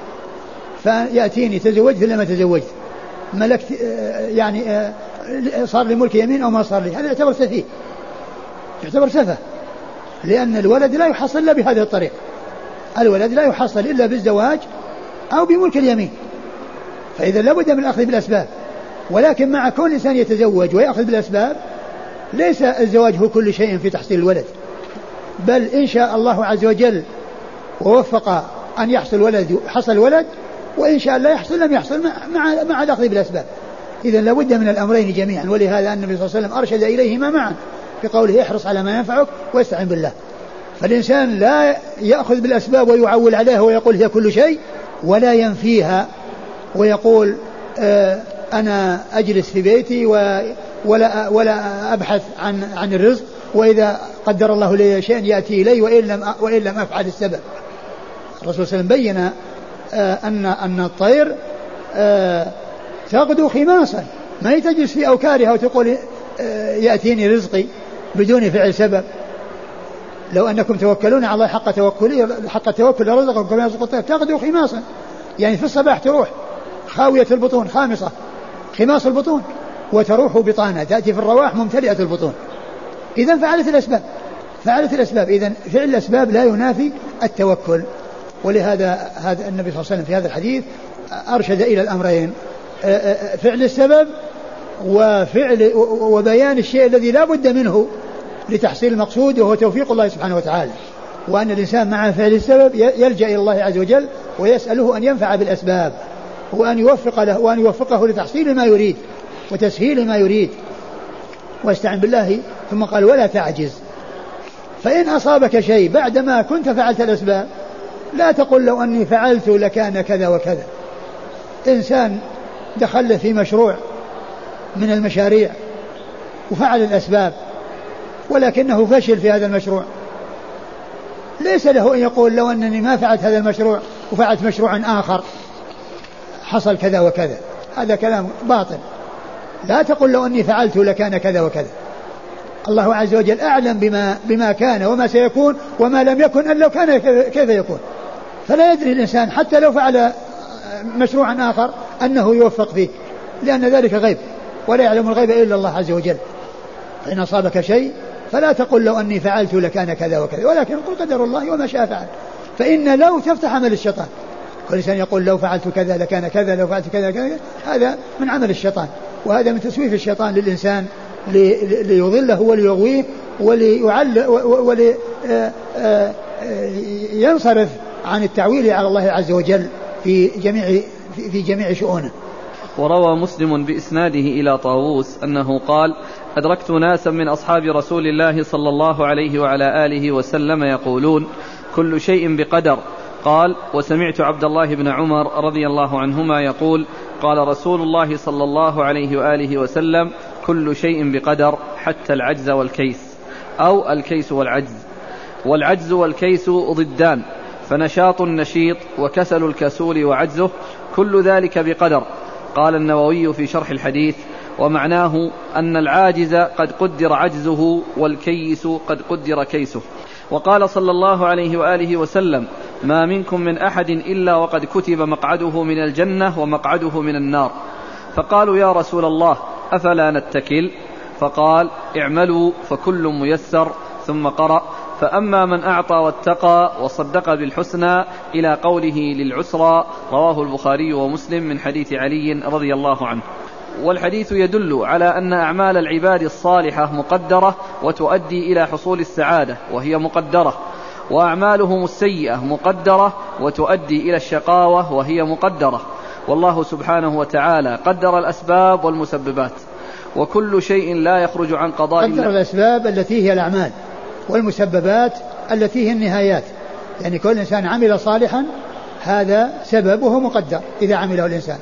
فيأتيني تزوجت ولا ما تزوجت، ملكت يعني صار لي ملك يمين أو ما صار لي، هذا يعتبر سفيه، يعتبر سفه، لأن الولد لا يحصل إلا بهذه الطريقة، الولد لا يحصل إلا بالزواج أو بملك اليمين. فإذا لابد من الأخذ بالأسباب، ولكن مع كون الإنسان يتزوج ويأخذ بالأسباب ليس الزواج هو كل شيء في تحصيل الولد، بل إن شاء الله عز وجل ووفق أن يحصل ولد حصل ولد، وإن شاء الله يحصل لم يحصل مع الأخذ بالأسباب. إذن لابد من الأمرين جميعا، ولهذا النبي صلى الله عليه وسلم أرشد إليهما معا بقوله احرص على ما ينفعك واستعن بالله. فالإنسان لا يأخذ بالأسباب ويعول عليها ويقول هي كل شيء، ولا ينفيها ويقول أنا أجلس في بيتي ولا أبحث عن الرزق، وإذا قدر الله لي شيئا يأتي إلي وإن لم أفعل السبب. الرسول صلى الله عليه وسلم بين أن الطير تغدو خماصا، ما تجلس في أوكارها وتقول يأتيني رزقي بدون فعل سبب. لو أنكم توكلون على الله حق التوكل لرزقكم كما يرزق الطير تغدو خماصا، يعني في الصباح تروح خاوية البطون خامصة خماص البطون، وتروح بطانة تأتي في الرواح ممتلئة البطون. إذن فعلت الأسباب. إذن فعل الأسباب لا ينافي التوكل. ولهذا النبي صلى الله عليه وسلم في هذا الحديث أرشد إلى الأمرين، فعل السبب وبيان الشيء الذي لا بد منه لتحصيل المقصود، وهو توفيق الله سبحانه وتعالى، وأن الإنسان مع فعل السبب يلجأ إلى الله عز وجل ويسأله أن ينفع بالأسباب، وأن يوفقه لتحصيل ما يريد وتسهيل ما يريد، واستعن بالله. ثم قال ولا تعجز، فإن أصابك شيء بعدما كنت فعلت الأسباب لا تقل لو أني فعلت لكان كذا وكذا. إنسان دخل في مشروع من المشاريع وفعل الأسباب ولكنه فشل في هذا المشروع، ليس له أن يقول لو أنني ما فعلت هذا المشروع وفعلت مشروعا آخر حصل كذا وكذا، هذا كلام باطل. لا تقل لو أني فعلت لكان كذا وكذا. الله عز وجل أعلم بما كان وما سيكون وما لم يكن، أن لو كان كيف يكون. فلا يدري الإنسان حتى لو فعل مشروعا آخر أنه يوفق فيه، لأن ذلك غيب ولا يعلم الغيب إلا الله عز وجل. فإن أصابك شيء فلا تقل لو أني فعلت لكان كذا وكذا، ولكن قل قدر الله وما شاء فعل. فإن لو تفتح عمل الشيطان، كل إنسان يقول لو فعلت كذا لكان كذا، لو فعلت كذا كذا، هذا من عمل الشيطان، وهذا من تسويف الشيطان للإنسان ليضله وليغويه ولينصرف عن التعويل على الله عز وجل في جميع شؤونه. وروى مسلم بإسناده إلى طاووس أنه قال: أدركت ناسا من أصحاب رسول الله صلى الله عليه وعلى آله وسلم يقولون: كل شيء بقدر. قال: وسمعت عبد الله بن عمر رضي الله عنهما يقول: قال رسول الله صلى الله عليه وآله وسلم: كل شيء بقدر حتى العجز والكيس، أو الكيس والعجز. والعجز والكيس ضدان، فنشاط النشيط وكسل الكسول وعجزه، كل ذلك بقدر. قال النووي في شرح الحديث: ومعناه أن العاجز قد قدر عجزه، والكيس قد قدر كيسه. وقال صلى الله عليه وآله وسلم: ما منكم من أحد إلا وقد كتب مقعده من الجنة ومقعده من النار. فقالوا: يا رسول الله، أفلا نتكل؟ فقال: اعملوا فكل ميسر. ثم قرأ: فأما من أعطى واتقى وصدق بالحسنى إلى قوله للعسرى. رواه البخاري ومسلم من حديث علي رضي الله عنه. والحديث يدل على أن أعمال العباد الصالحة مقدرة وتؤدي إلى حصول السعادة وهي مقدرة، وأعمالهم السيئة مقدرة وتؤدي إلى الشقاوة وهي مقدرة. والله سبحانه وتعالى قدر الأسباب والمسببات، وكل شيء لا يخرج عن قضاء الله. قدر الأسباب التي هي الأعمال، والمسببات التي هي النهايات. يعني كل إنسان عمل صالحا هذا سببه مقدر إذا عمله الإنسان،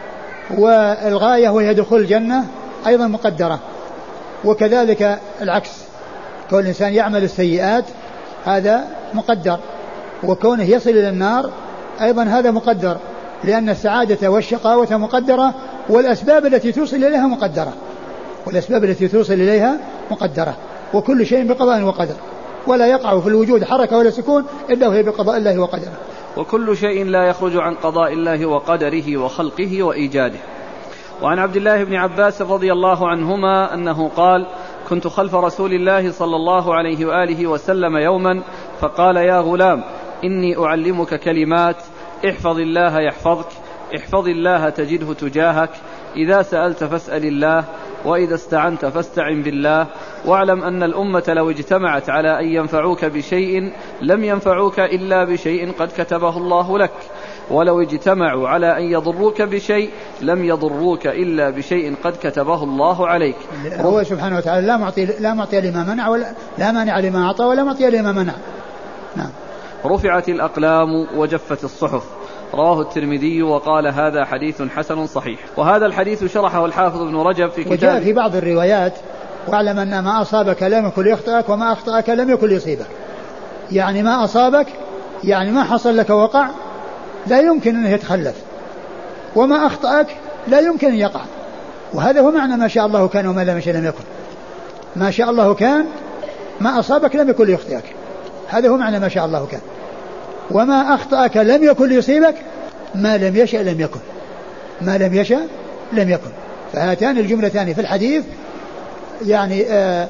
والغاية وهي دخول الجنة أيضا مقدرة. وكذلك العكس، كل إنسان يعمل السيئات هذا مقدر، وكونه يصل إلى النار أيضا هذا مقدر، لأن السعادة والشقاوة مقدرة، والأسباب التي توصل إليها مقدرة، والأسباب التي توصل إليها مقدرة. وكل شيء بقضاء وقدر، ولا يقع في الوجود حركة ولا سكون إلا وهي بقضاء الله وقدره. وكل شيء لا يخرج عن قضاء الله وقدره وخلقه وإيجاده. وعن عبد الله بن عباس رضي الله عنهما أنه قال: كنت خلف رسول الله صلى الله عليه وآله وسلم يوما، فقال: يا غلام، إني أعلمك كلمات، احفظ الله يحفظك، احفظ الله تجده تجاهك، إذا سألت فاسأل الله، وإذا استعنت فاستعن بالله، واعلم أن الأمة لو اجتمعت على أن ينفعوك بشيء لم ينفعوك إلا بشيء قد كتبه الله لك، ولو اجتمعوا على أن يضروك بشيء لم يضروك إلا بشيء قد كتبه الله عليك. هو سبحانه وتعالى لا معطي لما منع، ولا لا مانع لما أعطى، ولا معطي لما منع. نعم. رفعت الأقلام وجفت الصحف. رواه الترمذي وقال: هذا حديث حسن صحيح. وهذا الحديث شرحه الحافظ ابن رجب في كتابه. وجاء في بعض الروايات: واعلم أن ما أصابك لم يكن ليخطئك، وما أخطأك لم يكن ليصيبك. يعني ما أصابك، يعني ما حصل لك وقع، لا يمكن أن يتخلف، وما أخطأك لا يمكن أن يقع. وهذا هو معنى ما شاء الله كان وما لم يشأ لم يكن. ما شاء الله كان، ما أصابك لم يكن ليخطئك، هذا هو معنى ما شاء الله كان. وما أخطأك لم يكن ليصيبك، ما لم يشأ لم يكن، ما لم يشأ لم يكن. فهاتان الجملتان في الحديث يعني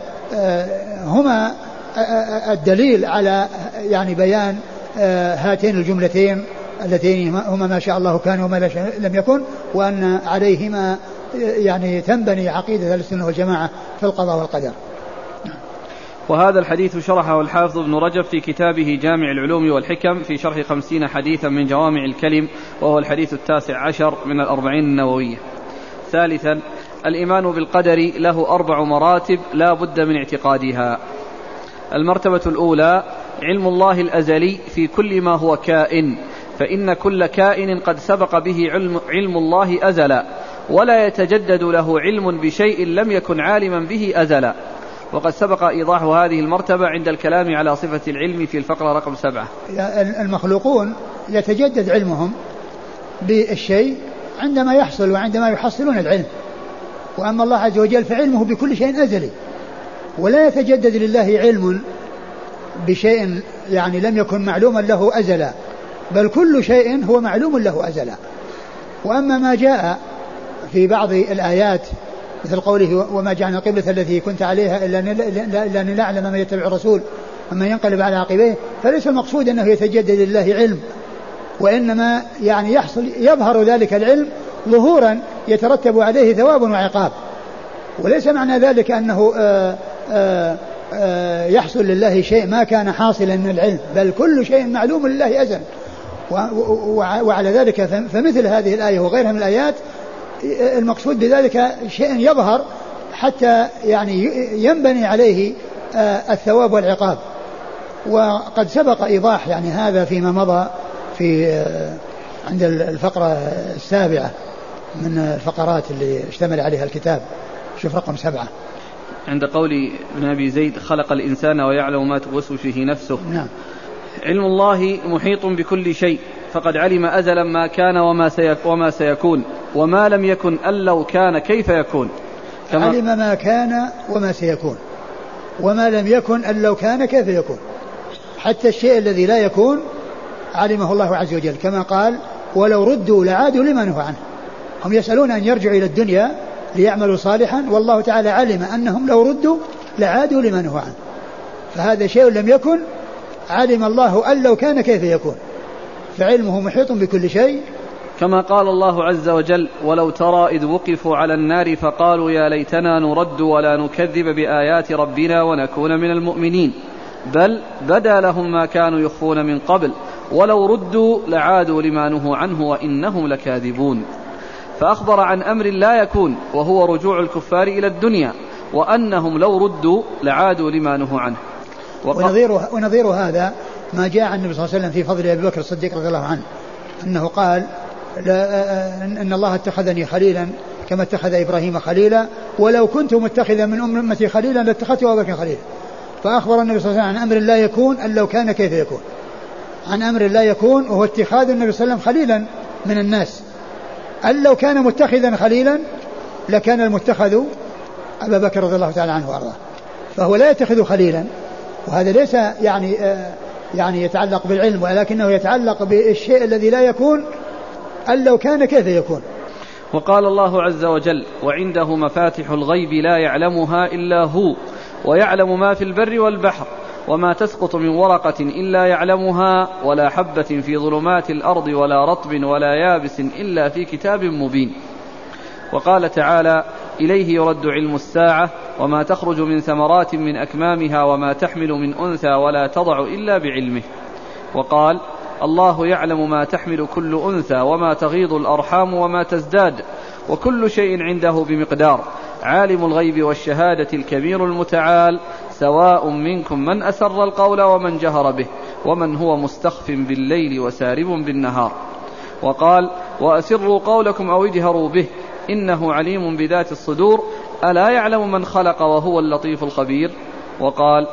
هما الدليل على يعني بيان هاتين الجملتين اللتين هما ما شاء الله كان وما لم يكن، وأن عليهما يعني تنبني عقيدة السنة والجماعة في القضاء والقدر. وهذا الحديث شرحه الحافظ ابن رجب في كتابه جامع العلوم والحكم في شرح 50 حديثا من جوامع الكلم، وهو الحديث 19 من 40 النووية. ثالثا: الإيمان بالقدر له 4 مراتب لا بد من اعتقادها. المرتبة الأولى: علم الله الأزلي في كل ما هو كائن، فإن كل كائن قد سبق به علم الله أزلا، ولا يتجدد له علم بشيء لم يكن عالما به أزلا. وقد سبق إيضاح هذه المرتبة عند الكلام على صفة العلم في الفقرة رقم 7. المخلوقون يتجدد علمهم بالشيء عندما يحصل وعندما يحصلون العلم، وأما الله عز وجل فعلمه بكل شيء أزلي، ولا يتجدد لله علم بشيء يعني لم يكن معلوما له أزلا، بل كل شيء هو معلوم له أزلا. وأما ما جاء في بعض الآيات مثل قوله: وما جعلنا القبلة التي كنت عليها إلا أن نعلم من يتبع الرسول ومن ينقلب على عقبيه، فليس المقصود أنه يتجدد لله علم، وإنما يعني يظهر ذلك العلم ظهورا يترتب عليه ثواب وعقاب، وليس معنى ذلك أنه يحصل لله شيء ما كان حاصلا من العلم، بل كل شيء معلوم لله أزل. وعلى ذلك فمثل هذه الآية وغيرها من الآيات المقصود بذلك شيء يظهر حتى يعني ينبني عليه الثواب والعقاب. وقد سبق إيضاح يعني هذا فيما مضى في عند الفقرة السابعة من الفقرات اللي اشتمل عليها الكتاب. شوف رقم 7 عند قول ابن أبي زيد خلق الإنسان ويعلم ما توسوس فيه نفسه. نعم. علم الله محيط بكل شيء، فقد علم أزلا ما كان وما سيكون، وما لم يكن أن لو كان كيف يكون. علم ما كان وما سيكون، وما لم يكن أن لو كان كيف يكون. حتى الشيء الذي لا يكون علمه الله عز وجل، كما قال ولو ردوا لعادوا لما نهوا عنه. هم يسألون أن يرجعوا إلى الدنيا ليعملوا صالحا، والله تعالى علم أنهم لو ردوا لعادوا لما نهوا عنه. فهذا شيء لم يكن علم الله أن لو كان كيف يكون، فعلمه محيط بكل شيء. كما قال الله عز وجل ولو ترى إذ وقفوا على النار فقالوا يا ليتنا نرد ولا نكذب بآيات ربنا ونكون من المؤمنين، بل بدا لهم ما كانوا يخفون من قبل ولو ردوا لعادوا لما نهوا عنه وإنهم لكاذبون. فأخبر عن أمر لا يكون وهو رجوع الكفار إلى الدنيا، وأنهم لو ردوا لعادوا لما نهوا عنه. ونظير هذا ما جاء عن النبي صلى الله عليه وسلم في فضل أبي بكر الصديق رضي الله عنه أنه قال إن الله اتخذني خليلا كما اتخذ إبراهيم خليلا، ولو كنت متخذا من أمتي خليلا لاتخذت أبا بكر خليلا. فأخبر النبي صلى الله عليه وسلم عن أمر لا يكون أن لو كان كيف يكون، عن أمر لا يكون وهو اتخاذ النبي صلى الله عليه وسلم خليلا من الناس. أن لو كان متخذا خليلا لكان المتخذ أبا بكر رضي الله تعالى عنه وأرضاه. فهو لا يتخذ خليلا، وهذا ليس يعني يتعلق بالعلم، ولكنه يتعلق بالشيء الذي لا يكون أن لو كان كيف يكون. وقال الله عز وجل وعنده مفاتح الغيب لا يعلمها إلا هو ويعلم ما في البر والبحر وما تسقط من ورقة إلا يعلمها ولا حبة في ظلمات الأرض ولا رطب ولا يابس إلا في كتاب مبين. وقال تعالى إليه يرد علم الساعة وما تخرج من ثمرات من أكمامها وما تحمل من أنثى ولا تضع إلا بعلمه. وقال الله يعلم ما تحمل كل أنثى وما تغيض الأرحام وما تزداد وكل شيء عنده بمقدار عالم الغيب والشهادة الكبير المتعال سواء منكم من أسر القول ومن جهر به ومن هو مستخف بالليل وسارب بالنهار. وقال وأسروا قولكم أو اجهروا به إنه عليم بذات الصدور ألا يعلم من خلق وهو اللطيف الخبير. وقال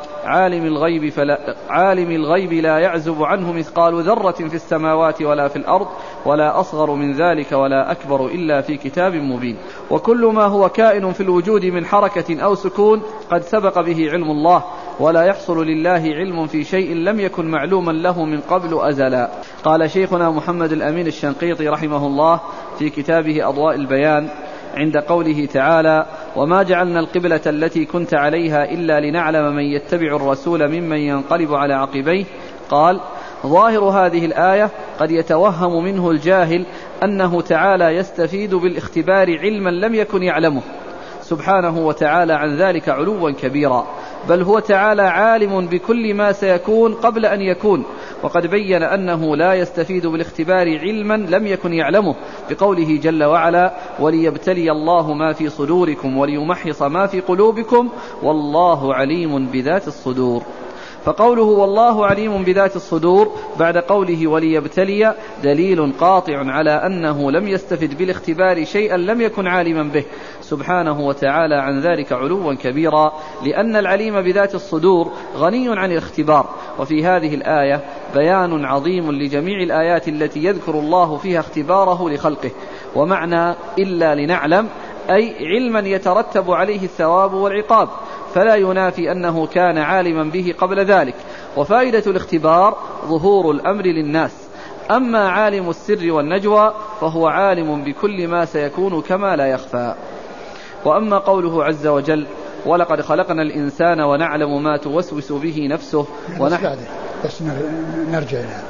عالم الغيب لا يعزب عنه مثقال ذرة في السماوات ولا في الأرض ولا أصغر من ذلك ولا أكبر إلا في كتاب مبين. وكل ما هو كائن في الوجود من حركة أو سكون قد سبق به علم الله، ولا يحصل لله علم في شيء لم يكن معلوما له من قبل أزلا. قال شيخنا محمد الأمين الشنقيطي رحمه الله في كتابه أضواء البيان عند قوله تعالى وما جعلنا القبلة التي كنت عليها إلا لنعلم من يتبع الرسول ممن ينقلب على عقبيه، قال ظاهر هذه الآية قد يتوهم منه الجاهل أنه تعالى يستفيد بالاختبار علما لم يكن يعلمه سبحانه وتعالى عن ذلك علوا كبيرا، بل هو تعالى عالم بكل ما سيكون قبل أن يكون. وقد بين أنه لا يستفيد بالاختبار علما لم يكن يعلمه بقوله جل وعلا وليبتلي الله ما في صدوركم وليمحص ما في قلوبكم والله عليم بذات الصدور. فقوله والله عليم بذات الصدور بعد قوله وليبتلي دليل قاطع على أنه لم يستفد بالاختبار شيئا لم يكن عالما به سبحانه وتعالى عن ذلك علوا كبيرا، لأن العليم بذات الصدور غني عن الاختبار. وفي هذه الآية بيان عظيم لجميع الآيات التي يذكر الله فيها اختباره لخلقه. ومعنى إلا لنعلم أي علما يترتب عليه الثواب والعقاب، فلا ينافي أنه كان عالما به قبل ذلك. وفائدة الاختبار ظهور الأمر للناس. أما عالم السر والنجوى فهو عالم بكل ما سيكون كما لا يخفى. وأما قوله عز وجل ولقد خلقنا الإنسان ونعلم ما توسوس به نفسه بس نرجع لها.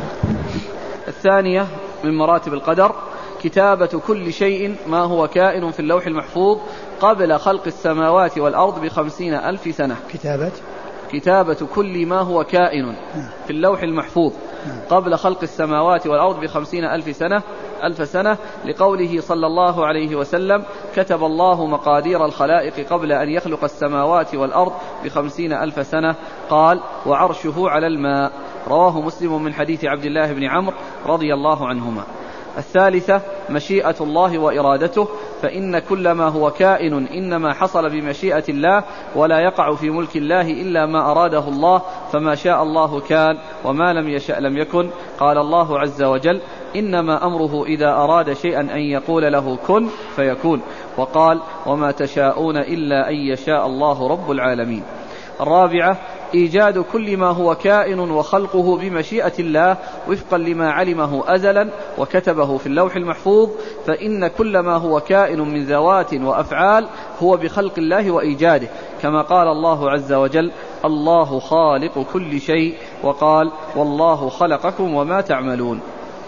الثانية من مراتب القدر كتابة كل شيء ما هو كائن في اللوح المحفوظ قبل خلق السماوات والأرض ب50,000 سنة. كتابة كل ما هو كائن في اللوح المحفوظ قبل خلق السماوات والأرض ب50,000 سنة ألف سنة، لقوله صلى الله عليه وسلم: كتب الله مقادير الخلائق قبل أن يخلق السماوات والأرض ب50 ألف سنة. قال: وعرشه على الماء. رواه مسلم من حديث عبد الله بن عمرو رضي الله عنهما. الثالثة مشيئة الله وإرادته، فإن كل ما هو كائن إنما حصل بمشيئة الله، ولا يقع في ملك الله إلا ما أراده الله، فما شاء الله كان وما لم يشأ لم يكن. قال الله عز وجل: إنما أمره إذا أراد شيئا أن يقول له كن فيكون. وقال: وما تشاءون إلا أن يشاء الله رب العالمين. الرابعة إيجاد كل ما هو كائن وخلقه بمشيئة الله وفقا لما علمه أزلا وكتبه في اللوح المحفوظ، فإن كل ما هو كائن من ذوات وأفعال هو بخلق الله وإيجاده، كما قال الله عز وجل: الله خالق كل شيء، وقال: والله خلقكم وما تعملون.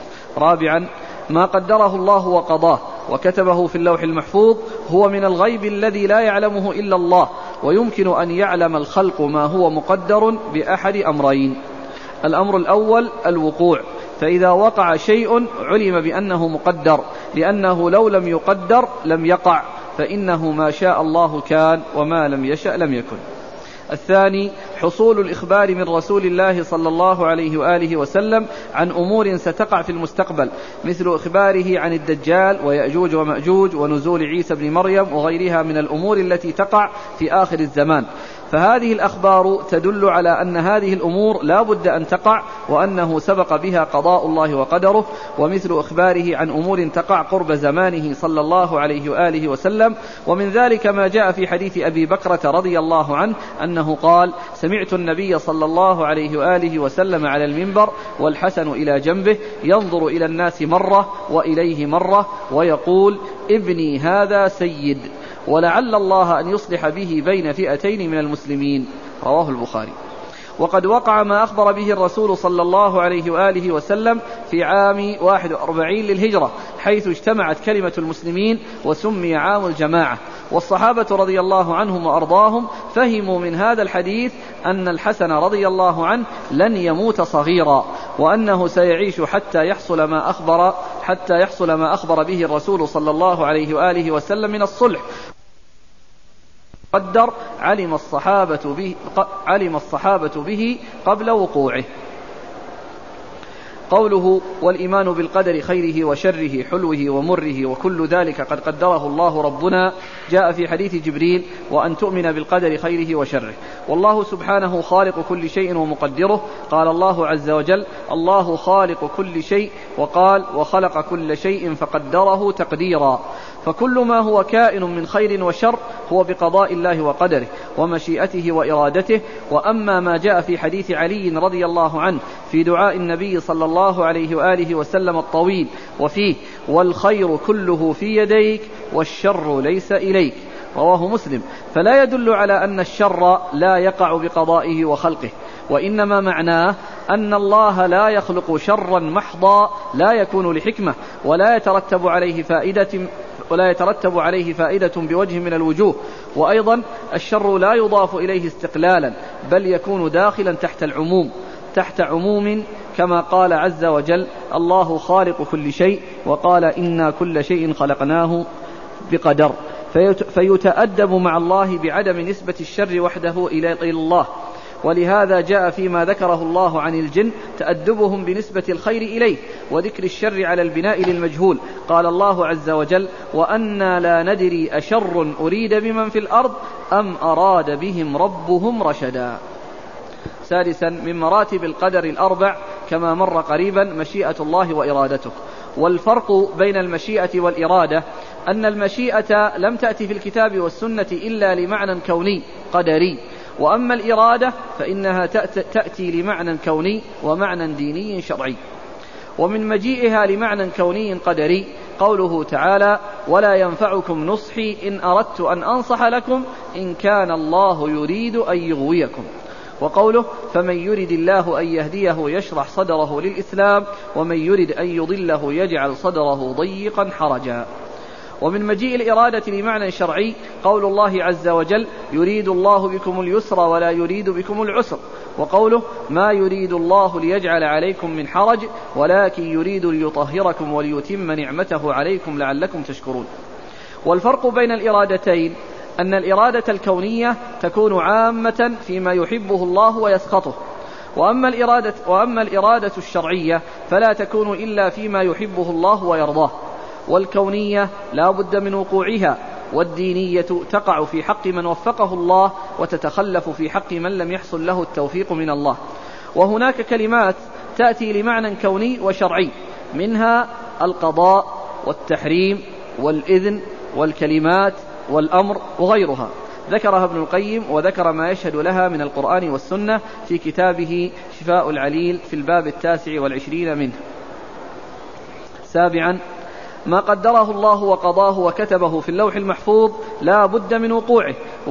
رابعا ما قدره الله وقضاه وكتبه في اللوح المحفوظ هو من الغيب الذي لا يعلمه إلا الله، ويمكن أن يعلم الخلق ما هو مقدر بأحد أمرين: الأمر الأول الوقوع، فإذا وقع شيء علم بأنه مقدر، لأنه لو لم يقدر لم يقع، فإنه ما شاء الله كان وما لم يشأ لم يكن. الثاني حصول الإخبار من رسول الله صلى الله عليه وآله وسلم عن أمور ستقع في المستقبل، مثل إخباره عن الدجال ويأجوج ومأجوج ونزول عيسى بن مريم وغيرها من الأمور التي تقع في آخر الزمان، فهذه الأخبار تدل على أن هذه الأمور لا بد أن تقع، وأنه سبق بها قضاء الله وقدره. ومثل إخباره عن أمور تقع قرب زمانه صلى الله عليه وآله وسلم، ومن ذلك ما جاء في حديث أبي بكرة رضي الله عنه أنه قال: سمعت النبي صلى الله عليه وآله وسلم على المنبر والحسن إلى جنبه ينظر إلى الناس مرة وإليه مرة ويقول: ابني هذا سيد، ولعل الله أن يصلح به بين فئتين من المسلمين. رواه البخاري. وقد وقع ما أخبر به الرسول صلى الله عليه وآله وسلم في عام 41 للهجرة، حيث اجتمعت كلمة المسلمين وسمي عام الجماعة. والصحابة رضي الله عنهم وأرضاهم فهموا من هذا الحديث أن الحسن رضي الله عنه لن يموت صغيرا، وأنه سيعيش حتى يحصل ما أخبر به الرسول صلى الله عليه وآله وسلم من الصلح. قدر علم الصحابة به قبل وقوعه. قوله: والإيمان بالقدر خيره وشره حلوه ومره وكل ذلك قد قدره الله ربنا، جاء في حديث جبريل: وأن تؤمن بالقدر خيره وشره. والله سبحانه خالق كل شيء ومقدره. قال الله عز وجل: الله خالق كل شيء، وقال: وخلق كل شيء فقدره تقديرا. فكل ما هو كائن من خير وشر هو بقضاء الله وقدره ومشيئته وإرادته. وأما ما جاء في حديث علي رضي الله عنه في دعاء النبي صلى الله عليه وآله وسلم الطويل وفيه: والخير كله في يديك والشر ليس إليك، رواه مسلم، فلا يدل على أن الشر لا يقع بقضائه وخلقه، وإنما معناه أن الله لا يخلق شرا محضا لا يكون لحكمة ولا يترتب عليه فائدة بوجه من الوجوه. وأيضا الشر لا يضاف إليه استقلالا، بل يكون داخلا تحت عموم، كما قال عز وجل: الله خالق كل شيء، وقال: إنا كل شيء خلقناه بقدر. فيتأدب مع الله بعدم نسبة الشر وحده إلى الله. ولهذا جاء فيما ذكره الله عن الجن تأدبهم بنسبة الخير إليه، وذكر الشر على البناء للمجهول. قال الله عز وجل: وأنا لا ندري أشر أريد بمن في الأرض أم أراد بهم ربهم رشدا. سادسا من مراتب القدر الأربع كما مر قريبا مشيئة الله وإرادته. والفرق بين المشيئة والإرادة أن المشيئة لم تأتي في الكتاب والسنة إلا لمعنى كوني قدري، وأما الإرادة فإنها تأتي لمعنى كوني ومعنى ديني شرعي. ومن مجيئها لمعنى كوني قدري قوله تعالى: ولا ينفعكم نصحي إن أردت أن أنصح لكم إن كان الله يريد أن يغويكم. وقوله: فمن يرد الله أن يهديه يشرح صدره للإسلام ومن يرد أن يضله يجعل صدره ضيقا حرجا. ومن مجيء الإرادة لمعنى شرعي قول الله عز وجل يريد الله بكم اليسر ولا يريد بكم العسر، وقوله ما يريد الله ليجعل عليكم من حرج ولكن يريد ليطهركم وليتم نعمته عليكم لعلكم تشكرون. والفرق بين الإرادتين أن الإرادة الكونية تكون عامة فيما يحبه الله ويسخطه، وأما الإرادة الشرعية فلا تكون إلا فيما يحبه الله ويرضاه. والكونية لا بد من وقوعها، والدينية تقع في حق من وفقه الله وتتخلف في حق من لم يحصل له التوفيق من الله. وهناك كلمات تأتي لمعنى كوني وشرعي، منها القضاء والتحريم والإذن والكلمات والأمر وغيرها، ذكرها ابن القيم وذكر ما يشهد لها من القرآن والسنة في كتابه شفاء العليل في الباب 29 منه. 7. ما قدره الله وقضاه وكتبه في اللوح المحفوظ لا بد من وقوعه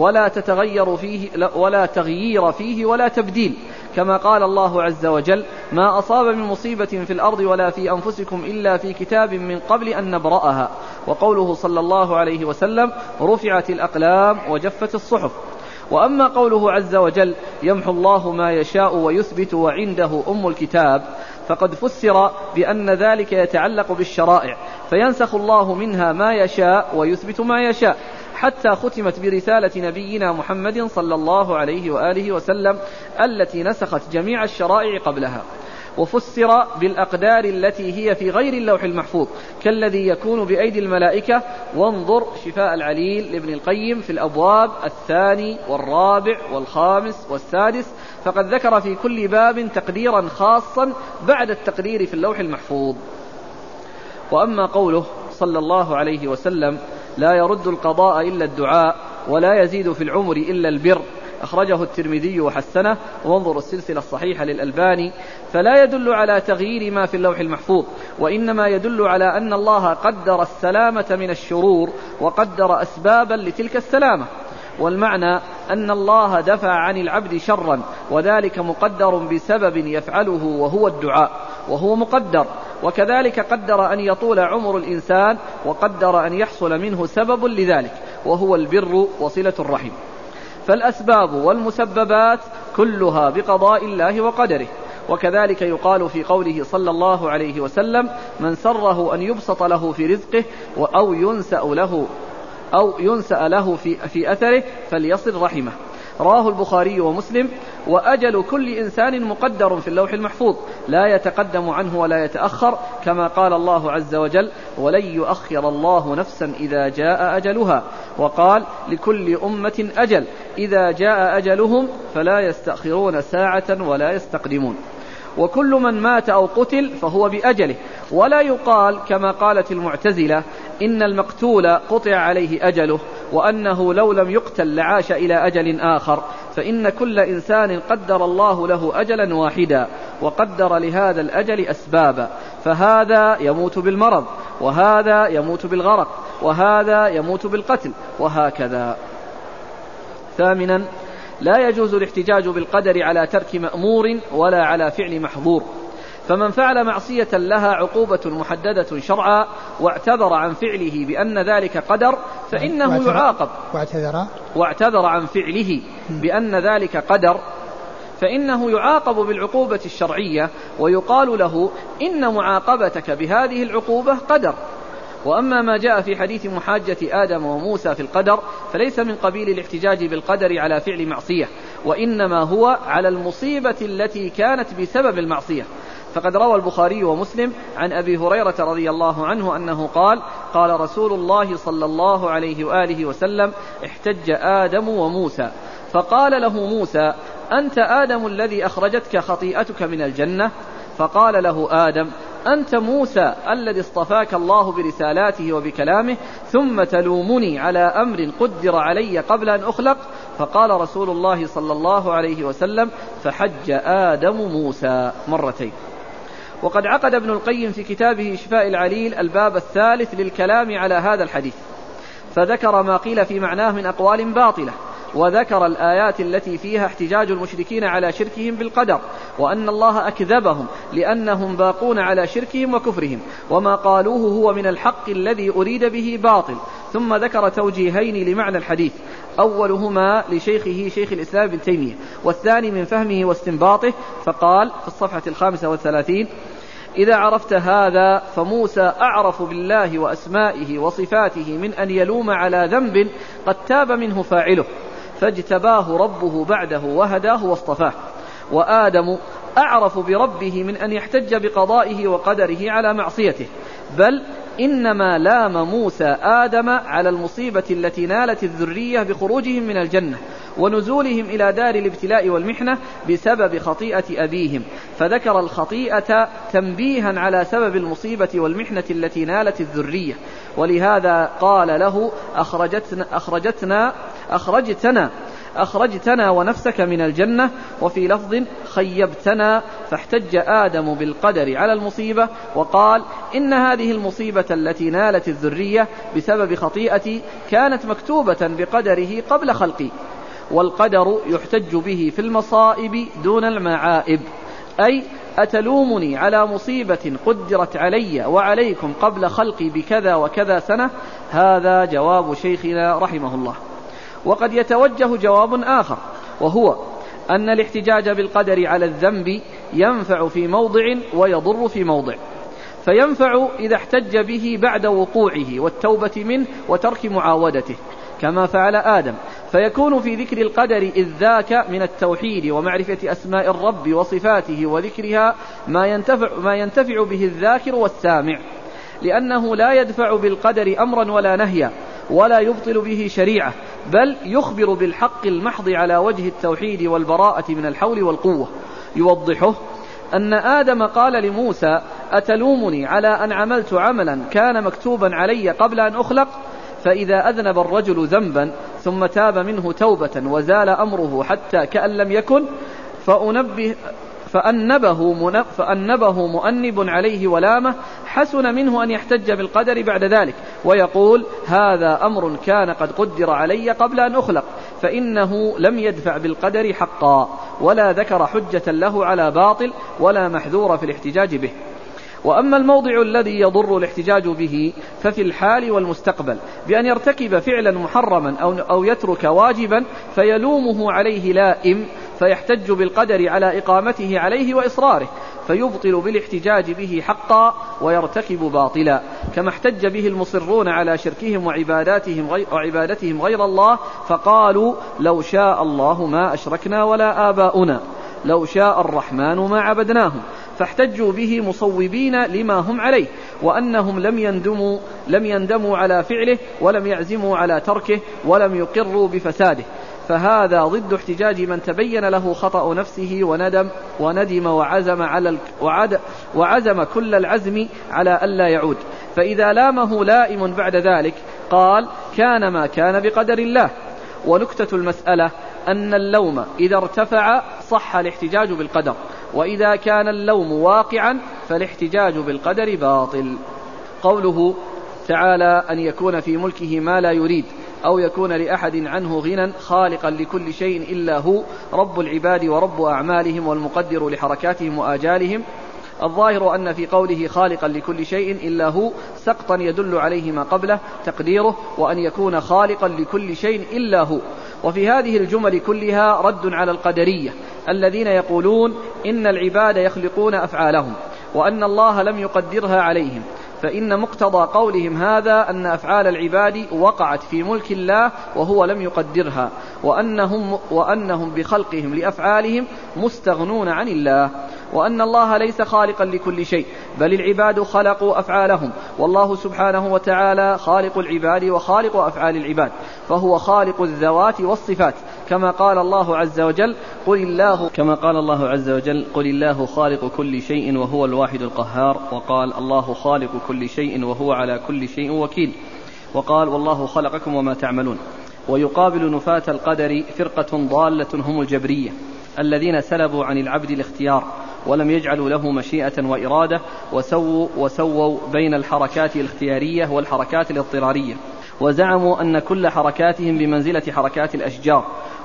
ولا تغيير فيه ولا تبديل، كما قال الله عز وجل ما أصاب من مصيبة في الأرض ولا في أنفسكم إلا في كتاب من قبل أن نبرأها. وقوله صلى الله عليه وسلم رفعت الأقلام وجفت الصحف. وأما قوله عز وجل يمحو الله ما يشاء ويثبت وعنده أم الكتاب فقد فسر بأن ذلك يتعلق بالشرائع، فينسخ الله منها ما يشاء ويثبت ما يشاء، حتى ختمت برسالة نبينا محمد صلى الله عليه وآله وسلم التي نسخت جميع الشرائع قبلها. وفسر بالأقدار التي هي في غير اللوح المحفوظ كالذي يكون بأيدي الملائكة، وانظر شفاء العليل لابن القيم في الأبواب 2 والرابع والخامس والسادس، فقد ذكر في كل باب تقديرا خاصا بعد التقدير في اللوح المحفوظ. وأما قوله صلى الله عليه وسلم لا يرد القضاء إلا الدعاء ولا يزيد في العمر إلا البر، أخرجه الترمذي وحسنه، وانظر السلسلة الصحيحة للألباني، فلا يدل على تغيير ما في اللوح المحفوظ، وإنما يدل على أن الله قدر السلامة من الشرور وقدر أسبابا لتلك السلامة. والمعنى أن الله دفع عن العبد شرا، وذلك مقدر بسبب يفعله وهو الدعاء، وهو مقدر. وكذلك قدر أن يطول عمر الإنسان، وقدر أن يحصل منه سبب لذلك وهو البر وصلة الرحم. فالأسباب والمسببات كلها بقضاء الله وقدره. وكذلك يقال في قوله صلى الله عليه وسلم من سره أن يبسط له في رزقه أو ينسأ له في أثره فليصل رحمه، رواه البخاري ومسلم. وأجل كل إنسان مقدر في اللوح المحفوظ لا يتقدم عنه ولا يتأخر، كما قال الله عز وجل ولن يؤخر الله نفسا إذا جاء أجلها، وقال لكل أمة أجل إذا جاء أجلهم فلا يستأخرون ساعة ولا يستقدمون. وكل من مات أو قتل فهو بأجله، ولا يقال كما قالت المعتزلة إن المقتول قطع عليه أجله، وأنه لو لم يقتل لعاش إلى أجل آخر، فإن كل إنسان قدر الله له أجلا واحدا، وقدر لهذا الأجل أسبابا، فهذا يموت بالمرض، وهذا يموت بالغرق، وهذا يموت بالقتل، وهكذا. 8. لا يجوز الاحتجاج بالقدر على ترك مأمور ولا على فعل محظور، فمن فعل معصية لها عقوبة محددة شرعا واعتذر عن فعله بأن ذلك قدر فإنه يعاقب، واعتذر عن فعله بأن ذلك قدر فإنه يعاقب بالعقوبة الشرعية، ويقال له إن معاقبتك بهذه العقوبة قدر. وأما ما جاء في حديث محاجة آدم وموسى في القدر فليس من قبيل الاحتجاج بالقدر على فعل معصية، وإنما هو على المصيبة التي كانت بسبب المعصية. فقد روى البخاري ومسلم عن أبي هريرة رضي الله عنه أنه قال قال رسول الله صلى الله عليه وآله وسلم احتج آدم وموسى فقال له موسى أنت آدم الذي أخرجتك خطيئتك من الجنة؟ فقال له آدم أنت موسى الذي اصطفاك الله برسالاته وبكلامه، ثم تلومني على أمر قدر علي قبل أن أخلق؟ فقال رسول الله صلى الله عليه وسلم فحج آدم موسى مرتين. وقد عقد ابن القيم في كتابه شفاء العليل الباب 3 للكلام على هذا الحديث، فذكر ما قيل في معناه من أقوال باطلة، وذكر الآيات التي فيها احتجاج المشركين على شركهم بالقدر، وأن الله أكذبهم لأنهم باقون على شركهم وكفرهم، وما قالوه هو من الحق الذي أريد به باطل. ثم ذكر توجيهين لمعنى الحديث، أولهما لشيخه شيخ الإسلام ابن تيمية، والثاني من فهمه واستنباطه، فقال في الصفحة 35: إذا عرفت هذا فموسى أعرف بالله وأسمائه وصفاته من أن يلوم على ذنب قد تاب منه فاعله، فاجتباه ربه بعده وهداه واصطفاه. وآدم أعرف بربه من أن يحتج بقضائه وقدره على معصيته، بل إنما لام موسى آدم على المصيبة التي نالت الذرية بخروجهم من الجنة ونزولهم إلى دار الابتلاء والمحنة بسبب خطيئة أبيهم، فذكر الخطيئة تنبيها على سبب المصيبة والمحنة التي نالت الذرية، ولهذا قال له أخرجتنا ونفسك من الجنة، وفي لفظ خيبتنا، فاحتج آدم بالقدر على المصيبة وقال إن هذه المصيبة التي نالت الذرية بسبب خطيئتي كانت مكتوبة بقدره قبل خلقي، والقدر يحتج به في المصائب دون المعائب، أي أتلومني على مصيبة قدرت علي وعليكم قبل خلقي بكذا وكذا سنة؟ هذا جواب شيخنا رحمه الله. وقد يتوجه جواب آخر، وهو أن الاحتجاج بالقدر على الذنب ينفع في موضع ويضر في موضع، فينفع إذا احتج به بعد وقوعه والتوبة منه وترك معاودته كما فعل آدم، فيكون في ذكر القدر إذ ذاك من التوحيد ومعرفة أسماء الرب وصفاته وذكرها ما ينتفع به الذاكر والسامع، لأنه لا يدفع بالقدر أمرا ولا نهيا ولا يبطل به شريعة، بل يخبر بالحق المحض على وجه التوحيد والبراءة من الحول والقوة. يوضحه أن آدم قال لموسى أتلومني على أن عملت عملا كان مكتوبا علي قبل أن أخلق؟ فإذا أذنب الرجل ذنبا ثم تاب منه توبة وزال أمره حتى كأن لم يكن، فأنبه مؤنب عليه ولامه، حسن منه أن يحتج بالقدر بعد ذلك ويقول هذا أمر كان قد قدر علي قبل أن أخلق، فإنه لم يدفع بالقدر حقا ولا ذكر حجة له على باطل ولا محذور في الاحتجاج به. وأما الموضع الذي يضر الاحتجاج به ففي الحال والمستقبل، بأن يرتكب فعلا محرما أو يترك واجبا فيلومه عليه لائم، فيحتج بالقدر على إقامته عليه وإصراره، فيبطل بالاحتجاج به حقا ويرتكب باطلا، كما احتج به المصرون على شركهم وعبادتهم غير الله، فقالوا لو شاء الله ما أشركنا ولا آباؤنا، لو شاء الرحمن ما عبدناهم، فاحتجوا به مصوبين لما هم عليه، وأنهم لم يندموا على فعله ولم يعزموا على تركه ولم يقروا بفساده، فهذا ضد احتجاج من تبين له خطأ نفسه وندم وعزم كل العزم على ألا يعود، فإذا لامه لائم بعد ذلك قال كان ما كان بقدر الله. ونكتة المسألة أن اللوم إذا ارتفع صح الاحتجاج بالقدر، وإذا كان اللوم واقعا فالاحتجاج بالقدر باطل. قوله تعالى أن يكون في ملكه ما لا يريد أو يكون لأحد عنه غنى خالقا لكل شيء إلا هو، رب العباد ورب أعمالهم والمقدر لحركاتهم وآجالهم. الظاهر أن في قوله خالقا لكل شيء إلا هو سقطا يدل عليه ما قبله تقديره وأن يكون خالقا لكل شيء إلا هو. وفي هذه الجمل كلها رد على القدرية الذين يقولون إن العباد يخلقون أفعالهم وأن الله لم يقدرها عليهم، فإن مقتضى قولهم هذا أن أفعال العباد وقعت في ملك الله وهو لم يقدرها، وأنهم بخلقهم لأفعالهم مستغنون عن الله، وأن الله ليس خالقا لكل شيء بل العباد خلقوا أفعالهم، والله سبحانه وتعالى خالق العباد وخالق أفعال العباد، فهو خالق الذوات والصفات، كما قال الله عز وجل قل الله خالق كل شيء وهو الواحد القهار، وقال الله خالق كل شيء وهو على كل شيء وكيل، وقال والله خلقكم وما تعملون. ويقابل نفاة القدر فرقة ضالة هم الجبرية الذين سلبوا عن العبد الاختيار ولم يجعلوا له مشيئة وإرادة، وسووا بين الحركات الاختيارية والحركات الاضطرارية، وزعموا أن كل حركاتهم بمنزلة حركات الأشجار،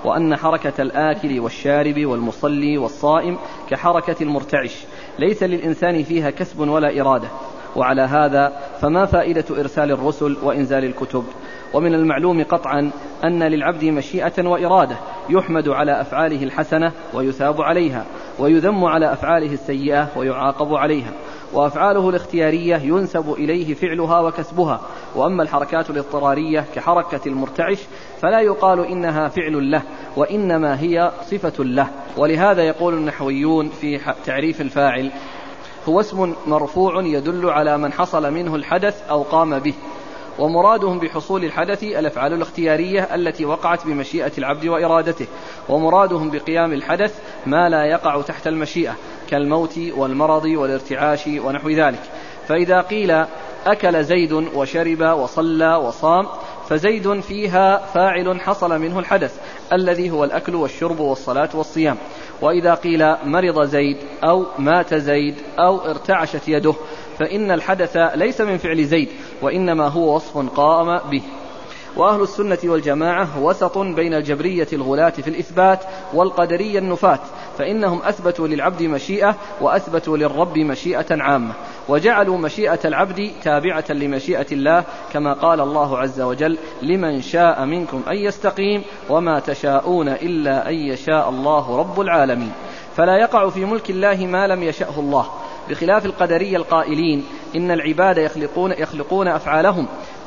وأن حركة الآكل والشارب والمصلي والصائم كحركة المرتعش ليس للإنسان فيها كسب ولا إرادة. وعلى هذا فما فائدة إرسال الرسل وإنزال الكتب؟ ومن المعلوم قطعا أن للعبد مشيئة وإرادة، يحمد على أفعاله الحسنة ويثاب عليها، ويذم على أفعاله السيئة ويعاقب عليها. وأفعاله الاختيارية ينسب إليه فعلها وكسبها. وأما الحركات الاضطرارية كحركة المرتعش فلا يقال إنها فعل له، وإنما هي صفة له. ولهذا يقول النحويون في تعريف الفاعل: هو اسم مرفوع يدل على من حصل منه الحدث أو قام به. ومرادهم بحصول الحدث الأفعال الاختيارية التي وقعت بمشيئة العبد وإرادته، ومرادهم بقيام الحدث ما لا يقع تحت المشيئة كالموت والمرض والارتعاش ونحو ذلك. فإذا قيل أكل زيد وشرب وصلى وصام فزيد فيها فاعل حصل منه الحدث الذي هو الأكل والشرب والصلاة والصيام. وإذا قيل مرض زيد أو مات زيد أو ارتعشت يده فإن الحدث ليس من فعل زيد، وإنما هو وصف قام به. وأهل السنة والجماعة وسط بين الجبرية الغلاة في الإثبات والقدرية النفاة، فإنهم أثبتوا للعبد مشيئة وأثبتوا للرب مشيئة عامة، وجعلوا مشيئة العبد تابعة لمشيئة الله، كما قال الله عز وجل: لمن شاء منكم أن يستقيم وما تشاءون إلا أن يشاء الله رب العالمين. فلا يقع في ملك الله ما لم يشأه الله، بخلاف القدرية القائلين إن العباد يخلقون أفعالهم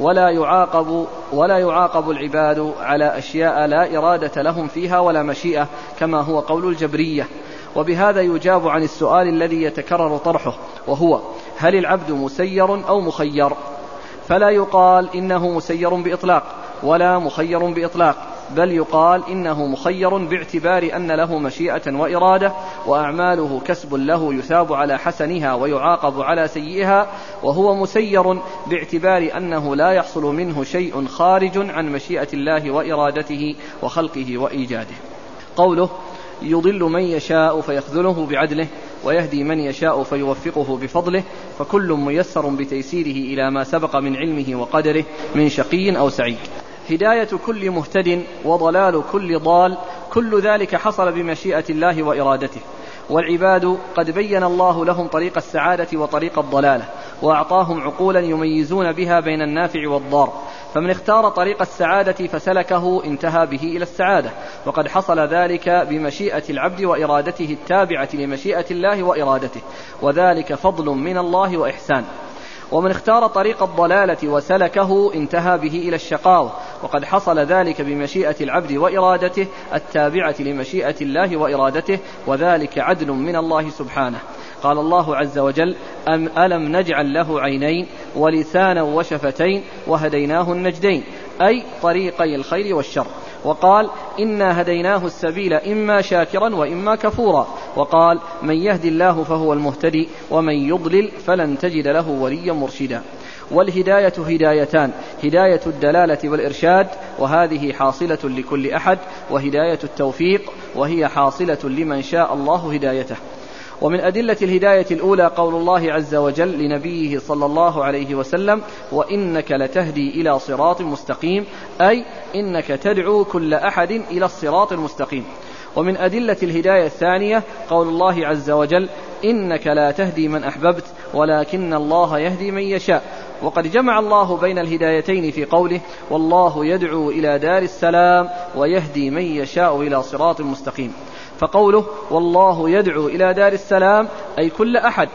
ولا يعاقب العباد على أشياء لا إرادة لهم فيها ولا مشيئة، كما هو قول الجبرية. وبهذا يجاب عن السؤال الذي يتكرر طرحه، وهو: هل العبد مسير أو مخير؟ فلا يقال إنه مسير بإطلاق ولا مخير بإطلاق، بل يقال إنه مخير باعتبار أن له مشيئة وإرادة، وأعماله كسب له يثاب على حسنها ويعاقب على سيئها، وهو مسير باعتبار أنه لا يحصل منه شيء خارج عن مشيئة الله وإرادته وخلقه وإيجاده. قوله: يضل من يشاء فيخذله بعدله ويهدي من يشاء فيوفقه بفضله، فكل ميسر بتيسيره إلى ما سبق من علمه وقدره من شقي أو سعيد. هداية كل مهتد وضلال كل ضال، كل ذلك حصل بمشيئة الله وإرادته. والعباد قد بين الله لهم طريق السعادة وطريق الضلالة، وأعطاهم عقولا يميزون بها بين النافع والضار، فمن اختار طريق السعادة فسلكه انتهى به إلى السعادة، وقد حصل ذلك بمشيئة العبد وإرادته التابعة لمشيئة الله وإرادته، وذلك فضل من الله وإحسان. ومن اختار طريق الضلالة وسلكه انتهى به إلى الشقاوة، وقد حصل ذلك بمشيئة العبد وإرادته التابعة لمشيئة الله وإرادته، وذلك عدل من الله سبحانه. قال الله عز وجل: ألم نجعل له عينين ولسانا وشفتين وهديناه النجدين، أي طريقي الخير والشر. وقال: إنا هديناه السبيل إما شاكرا وإما كفورا. وقال: من يهدي الله فهو المهتدي ومن يضلل فلن تجد له وليا مرشدا. والهداية هدايتان: هداية الدلالة والإرشاد، وهذه حاصلة لكل أحد، وهداية التوفيق، وهي حاصلة لمن شاء الله هدايته. ومن أدلة الهداية الأولى قول الله عز وجل لنبيه صلى الله عليه وسلم: وإنك لتهدي إلى صراط مستقيم، أي إنك تدعو كل أحد إلى الصراط المستقيم. ومن أدلة الهداية الثانية قول الله عز وجل: إنك لا تهدي من أحببت ولكن الله يهدي من يشاء. وقد جمع الله بين الهدايتين في قوله: والله يدعو إلى دار السلام ويهدي من يشاء إلى صراط مستقيم. فقوله والله يدعو إلى دار السلام أي كل أحد،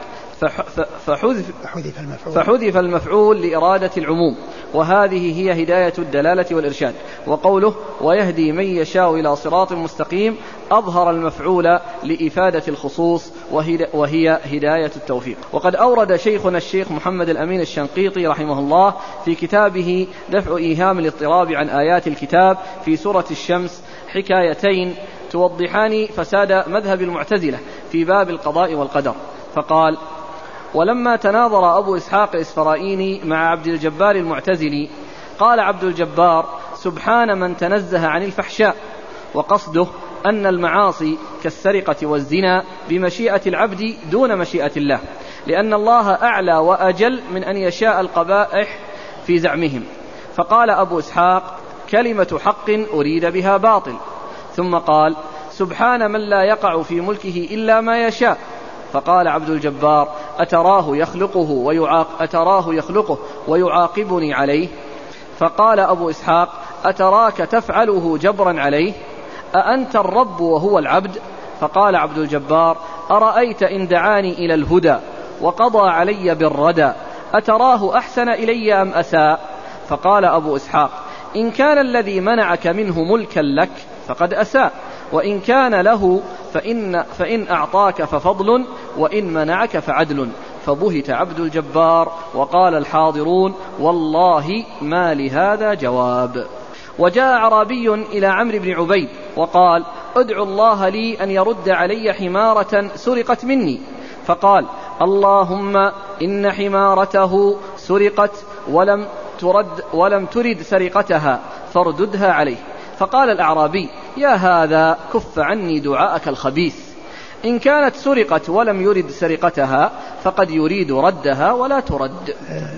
فحذف المفعول لإرادة العموم، وهذه هي هداية الدلالة والإرشاد. وقوله ويهدي من يشاء إلى صراط مستقيم أظهر المفعول لإفادة الخصوص، وهي هداية التوفيق. وقد أورد شيخنا الشيخ محمد الأمين الشنقيطي رحمه الله في كتابه دفع إيهام الاضطراب عن آيات الكتاب في سورة الشمس حكايتين توضحان فساد مذهب المعتزلة في باب القضاء والقدر. فقال: ولما تناظر أبو إسحاق الإسفرائيني مع عبد الجبار المعتزلي قال عبد الجبار: سبحان من تنزه عن الفحشاء. وقصده أن المعاصي كالسرقة والزنا بمشيئة العبد دون مشيئة الله، لأن الله أعلى وأجل من أن يشاء القبائح في زعمهم. فقال أبو إسحاق: كلمة حق أريد بها باطل. ثم قال: سبحان من لا يقع في ملكه إلا ما يشاء. فقال عبد الجبار: أتراه يخلقه ويعاقبني عليه؟ فقال أبو إسحاق: أتراك تفعله جبرا عليه؟ أأنت الرب وهو العبد؟ فقال عبد الجبار: أرأيت إن دعاني إلى الهدى وقضى علي بالردى أتراه أحسن إلي أم أساء؟ فقال أبو إسحاق: إن كان الذي منعك منه ملكا لك فقد أساء، وإن كان له فإن أعطاك ففضل، وإن منعك فعدل. فبهت عبد الجبار، وقال الحاضرون: والله ما لهذا جواب. وجاء أعرابي إلى عمرو بن عبيد وقال: ادعو الله لي أن يرد علي حمارة سرقت مني. فقال: اللهم إن حمارته سرقت ولم ترد سرقتها فارددها عليه. فقال الأعرابي: يا هذا كف عني دعاءك الخبيث، إن كانت سرقت ولم يرد سرقتها فقد يريد ردها ولا ترد.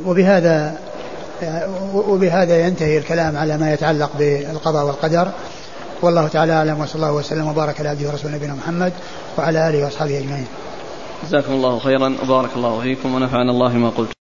وبهذا ينتهي الكلام على ما يتعلق بالقضاء والقدر، والله تعالى أعلم، وصلى الله وسلم وبارك على عبده ورسوله نبينا محمد وعلى آله وأصحابه أجمعين. جزاكم الله خيرا وبارك الله فيكم ونفعنا الله ما قلت.